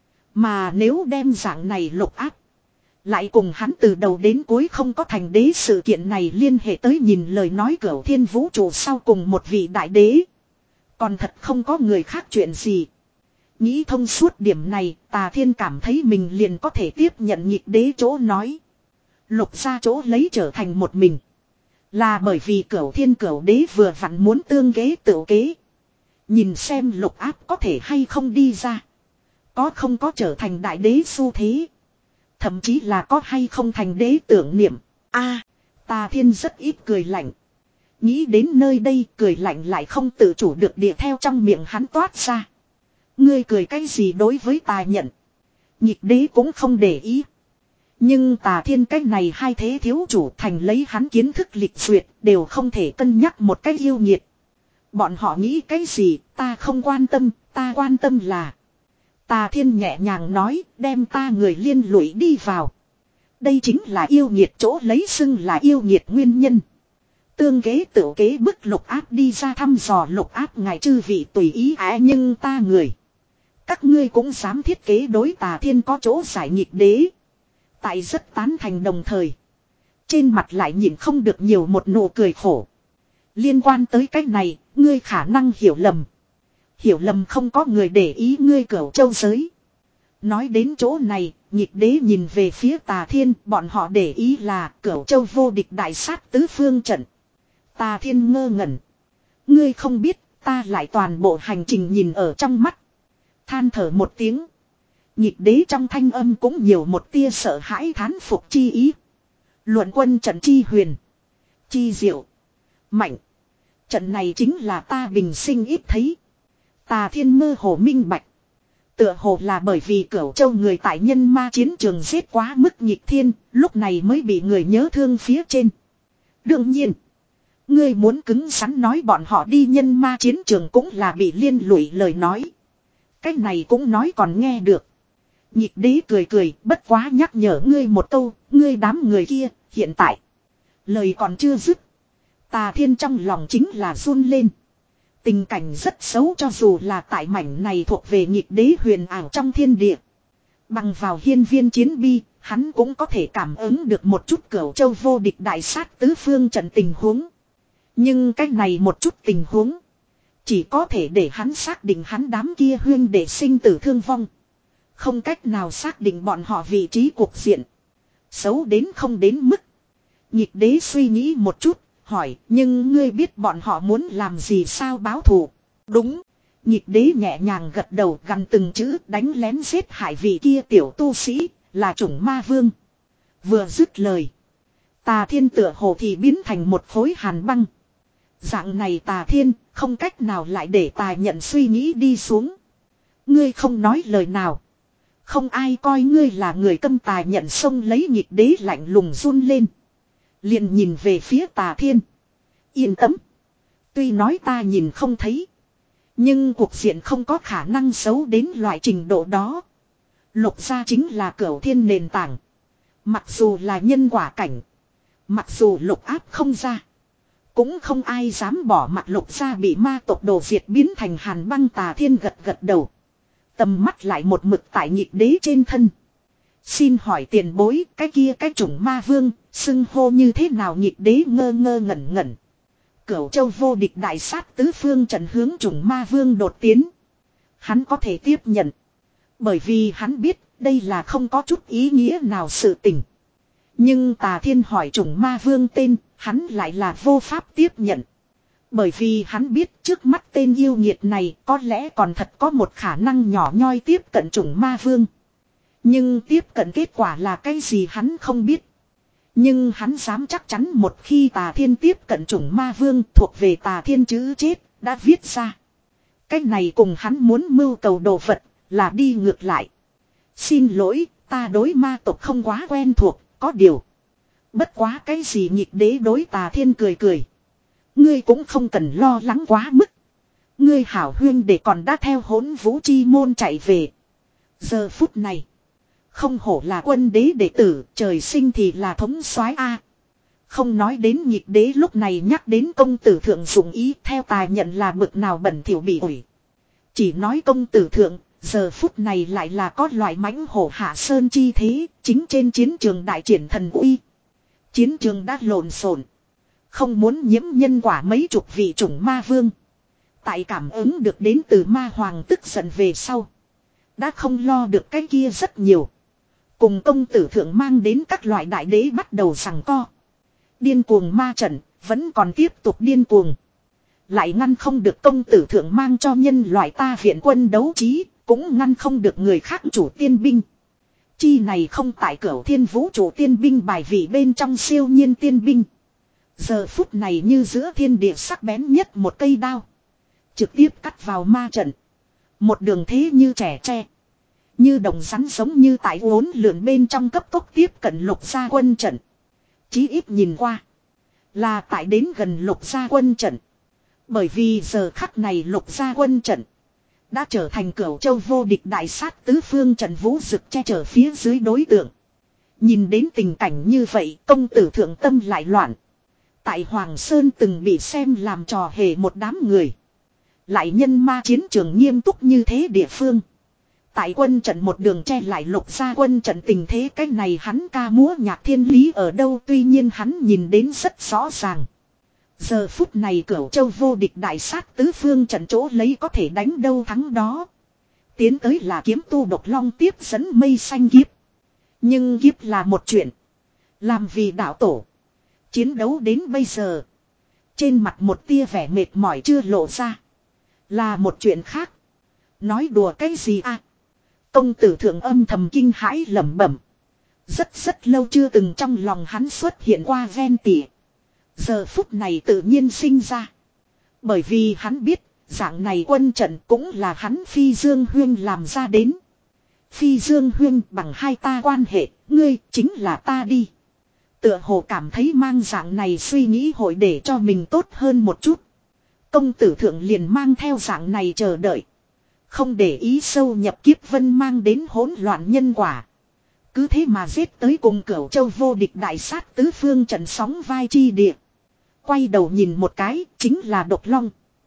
Mà nếu đem dạng này Lục Áp lại cùng hắn từ đầu đến cuối không có thành đế sự kiện này liên hệ tới nhìn lời nói Cửu Thiên vũ trụ sau cùng một vị đại đế. Còn thật không có người khác chuyện gì. Nghĩ thông suốt điểm này, Tà Thiên cảm thấy mình liền có thể tiếp nhận Nhịp Đế chỗ nói. Lục gia chỗ lấy trở thành một mình. Là bởi vì Cửu Thiên Cửu Đế vừa vặn muốn tương kế tự kế. Nhìn xem Lục Áp có thể hay không đi ra. Có không có trở thành đại đế xu thế. Thậm chí là có hay không thành đế tưởng niệm. A, Tà Thiên rất ít cười lạnh. Nghĩ đến nơi đây cười lạnh lại không tự chủ được địa theo trong miệng hắn toát ra. Ngươi cười cái gì đối với Tà Nhận? Nhịp Đế cũng không để ý. Nhưng Tà Thiên cái này hai thế thiếu chủ thành lấy hắn kiến thức lịch duyệt đều không thể cân nhắc một cách yêu nhiệt. Bọn họ nghĩ cái gì ta không quan tâm, ta quan tâm là. Tà Thiên nhẹ nhàng nói đem ta người liên lụy đi vào. Đây chính là yêu nhiệt chỗ lấy xưng là yêu nhiệt nguyên nhân. Tương kế tự kế bức Lục Áp đi ra thăm dò Lục Áp ngài chư vị tùy ý á nhưng ta người. Các ngươi cũng dám thiết kế đối Tà Thiên có chỗ giải Nhịp Đế. Tại rất tán thành đồng thời. Trên mặt lại nhìn không được nhiều một nụ cười khổ. Liên quan tới cái này, ngươi khả năng hiểu lầm. Hiểu lầm không có người để ý ngươi Cửu Châu giới. Nói đến chỗ này, Nhịp Đế nhìn về phía Tà Thiên, bọn họ để ý là Cửu Châu vô địch đại sát tứ phương trận. Tà Thiên ngơ ngẩn. Ngươi không biết, ta lại toàn bộ hành trình nhìn ở trong mắt. Than thở một tiếng. Nhịp Đế trong thanh âm cũng nhiều một tia sợ hãi thán phục chi ý. Luận quân trận chi huyền. Chi diệu. Mạnh. Trận này chính là ta bình sinh ít thấy. Tà Thiên mơ hồ minh bạch. Tựa hồ là bởi vì Cửu Châu người tại nhân ma chiến trường giết quá mức nhịp thiên, lúc này mới bị người nhớ thương phía trên. Đương nhiên. Ngươi muốn cứng rắn nói bọn họ đi nhân ma chiến trường cũng là bị liên lụy lời nói. Cái này cũng nói còn nghe được. Nhịp Đế cười cười, bất quá nhắc nhở ngươi một câu, ngươi đám người kia, hiện tại. Lời còn chưa dứt. Tà Thiên trong lòng chính là run lên. Tình cảnh rất xấu cho dù là tại mảnh này thuộc về Nhịp Đế huyền ảo trong thiên địa. Bằng vào hiên viên chiến bi, hắn cũng có thể cảm ứng được một chút Cửu Châu vô địch đại sát tứ phương trận tình huống. Nhưng cái này một chút tình huống. Chỉ có thể để hắn xác định hắn đám kia huyên để sinh tử thương vong. Không cách nào xác định bọn họ vị trí cuộc diện. Xấu đến không đến mức. Nhịp Đế suy nghĩ một chút, hỏi, nhưng ngươi biết bọn họ muốn làm gì sao báo thù? Đúng. Nhịp Đế nhẹ nhàng gật đầu gằn từng chữ đánh lén giết hại vị kia tiểu tu sĩ, là chủng ma vương. Vừa dứt lời. Tà Thiên tựa hồ thì biến thành một khối hàn băng. Dạng này Tà Thiên, không cách nào lại để Tà Nhận suy nghĩ đi xuống. Ngươi không nói lời nào. Không ai coi ngươi là người câm. Tà Nhận xông lấy Nhịp Đế lạnh lùng run lên. Liền nhìn về phía Tà Thiên. Yên tâm. Tuy nói ta nhìn không thấy. Nhưng cuộc diện không có khả năng xấu đến loại trình độ đó. Lục gia chính là Cửu Thiên nền tảng. Mặc dù là nhân quả cảnh. Mặc dù Lục Áp không ra. Cũng không ai dám bỏ mặt Lục gia bị ma tộc đồ diệt biến thành hàn băng. Tà Thiên gật gật đầu. Tầm mắt lại một mực tại Nhịp Đế trên thân. Xin hỏi tiền bối, cái kia cái chủng ma vương, xưng hô như thế nào? Nhịp Đế ngơ ngơ ngẩn ngẩn. Cửu Châu vô địch đại sát tứ phương trận hướng chủng ma vương đột tiến. Hắn có thể tiếp nhận. Bởi vì hắn biết, đây là không có chút ý nghĩa nào sự tình. Nhưng Tà Thiên hỏi chủng ma vương tên, hắn lại là vô pháp tiếp nhận. Bởi vì hắn biết trước mắt tên yêu nghiệt này có lẽ còn thật có một khả năng nhỏ nhoi tiếp cận chủng ma vương. Nhưng tiếp cận kết quả là cái gì hắn không biết. Nhưng hắn dám chắc chắn một khi Tà Thiên tiếp cận chủng ma vương thuộc về Tà Thiên chữ chết đã viết ra. Cái này cùng hắn muốn mưu cầu đồ vật là đi ngược lại. Xin lỗi, ta đối ma tộc không quá quen thuộc, có điều. Bất quá cái gì? Nhịp Đế đối Tà Thiên cười cười. Ngươi cũng không cần lo lắng quá mức. Ngươi hảo huyên để còn đã theo Hỗn Vũ chi môn chạy về. Giờ phút này. Không hổ là quân đế đệ tử, trời sinh thì là thống soái a. Không nói đến Nhịp Đế lúc này nhắc đến công tử thượng dụng ý theo Tà Nhận là bực nào bẩn thỉu bị ủi. Chỉ nói công tử thượng Giờ phút này lại là có loại mãnh hổ hạ sơn chi thế, chính trên chiến trường đại triển thần uy. Chiến trường đã lộn xộn, không muốn nhiễm nhân quả mấy chục vị chủng ma vương. Tại cảm ứng được đến từ ma hoàng tức giận về sau, đã không lo được cái kia rất nhiều. Cùng công tử thượng mang đến các loại đại đế bắt đầu giằng co. Điên cuồng ma trận, vẫn còn tiếp tục điên cuồng. Lại ngăn không được công tử thượng mang cho nhân loại ta viện quân đấu trí, cũng ngăn không được người khác chủ tiên binh. Chi này không tại cửu thiên vũ trụ tiên binh bài vị bên trong siêu nhiên tiên binh. Giờ phút này như giữa thiên địa sắc bén nhất một cây đao. Trực tiếp cắt vào ma trận. Một đường thế như trẻ tre. Như đồng rắn giống như tại uốn lượn bên trong cấp tốc tiếp cận lục gia quân trận. Chí ít nhìn qua. Là tại đến gần lục gia quân trận. Bởi vì giờ khắc này lục gia quân trận. Đã trở thành cửu châu vô địch đại sát tứ phương trận vũ rực che chở phía dưới đối tượng. Nhìn đến tình cảnh như vậy công tử thượng tâm lại loạn. Tại Hoàng Sơn từng bị xem làm trò hề một đám người. Lại nhân ma chiến trường nghiêm túc như thế địa phương. Tại quân trận một đường che lại lục gia quân trận tình thế cách này hắn ca múa nhạc thiên lý ở đâu tuy nhiên hắn nhìn đến rất rõ ràng. Giờ phút này cửu châu vô địch đại sát tứ phương trận chỗ lấy có thể đánh đâu thắng đó. Tiến tới là kiếm tu độc long tiếp dẫn mây xanh kiếp. Nhưng kiếp là một chuyện. Làm vì đạo tổ. Chiến đấu đến bây giờ. Trên mặt một tia vẻ mệt mỏi chưa lộ ra. Là một chuyện khác. Nói đùa cái gì à? Công tử thượng âm thầm kinh hãi lẩm bẩm. Rất rất lâu chưa từng trong lòng hắn xuất hiện qua ven tỉa. Giờ phút này tự nhiên sinh ra. Bởi vì hắn biết, dạng này quân trận cũng là hắn Phi Dương Huyên làm ra đến. Phi Dương Huyên bằng hai ta quan hệ, ngươi chính là ta đi. Tựa hồ cảm thấy mang dạng này suy nghĩ hội để cho mình tốt hơn một chút. Công tử thượng liền mang theo dạng này chờ đợi. Không để ý sâu nhập kiếp vân mang đến hỗn loạn nhân quả. Cứ thế mà giết tới cùng cửu châu vô địch đại sát tứ phương trận sóng vai chi địa. Quay đầu nhìn một cái chính là độc long.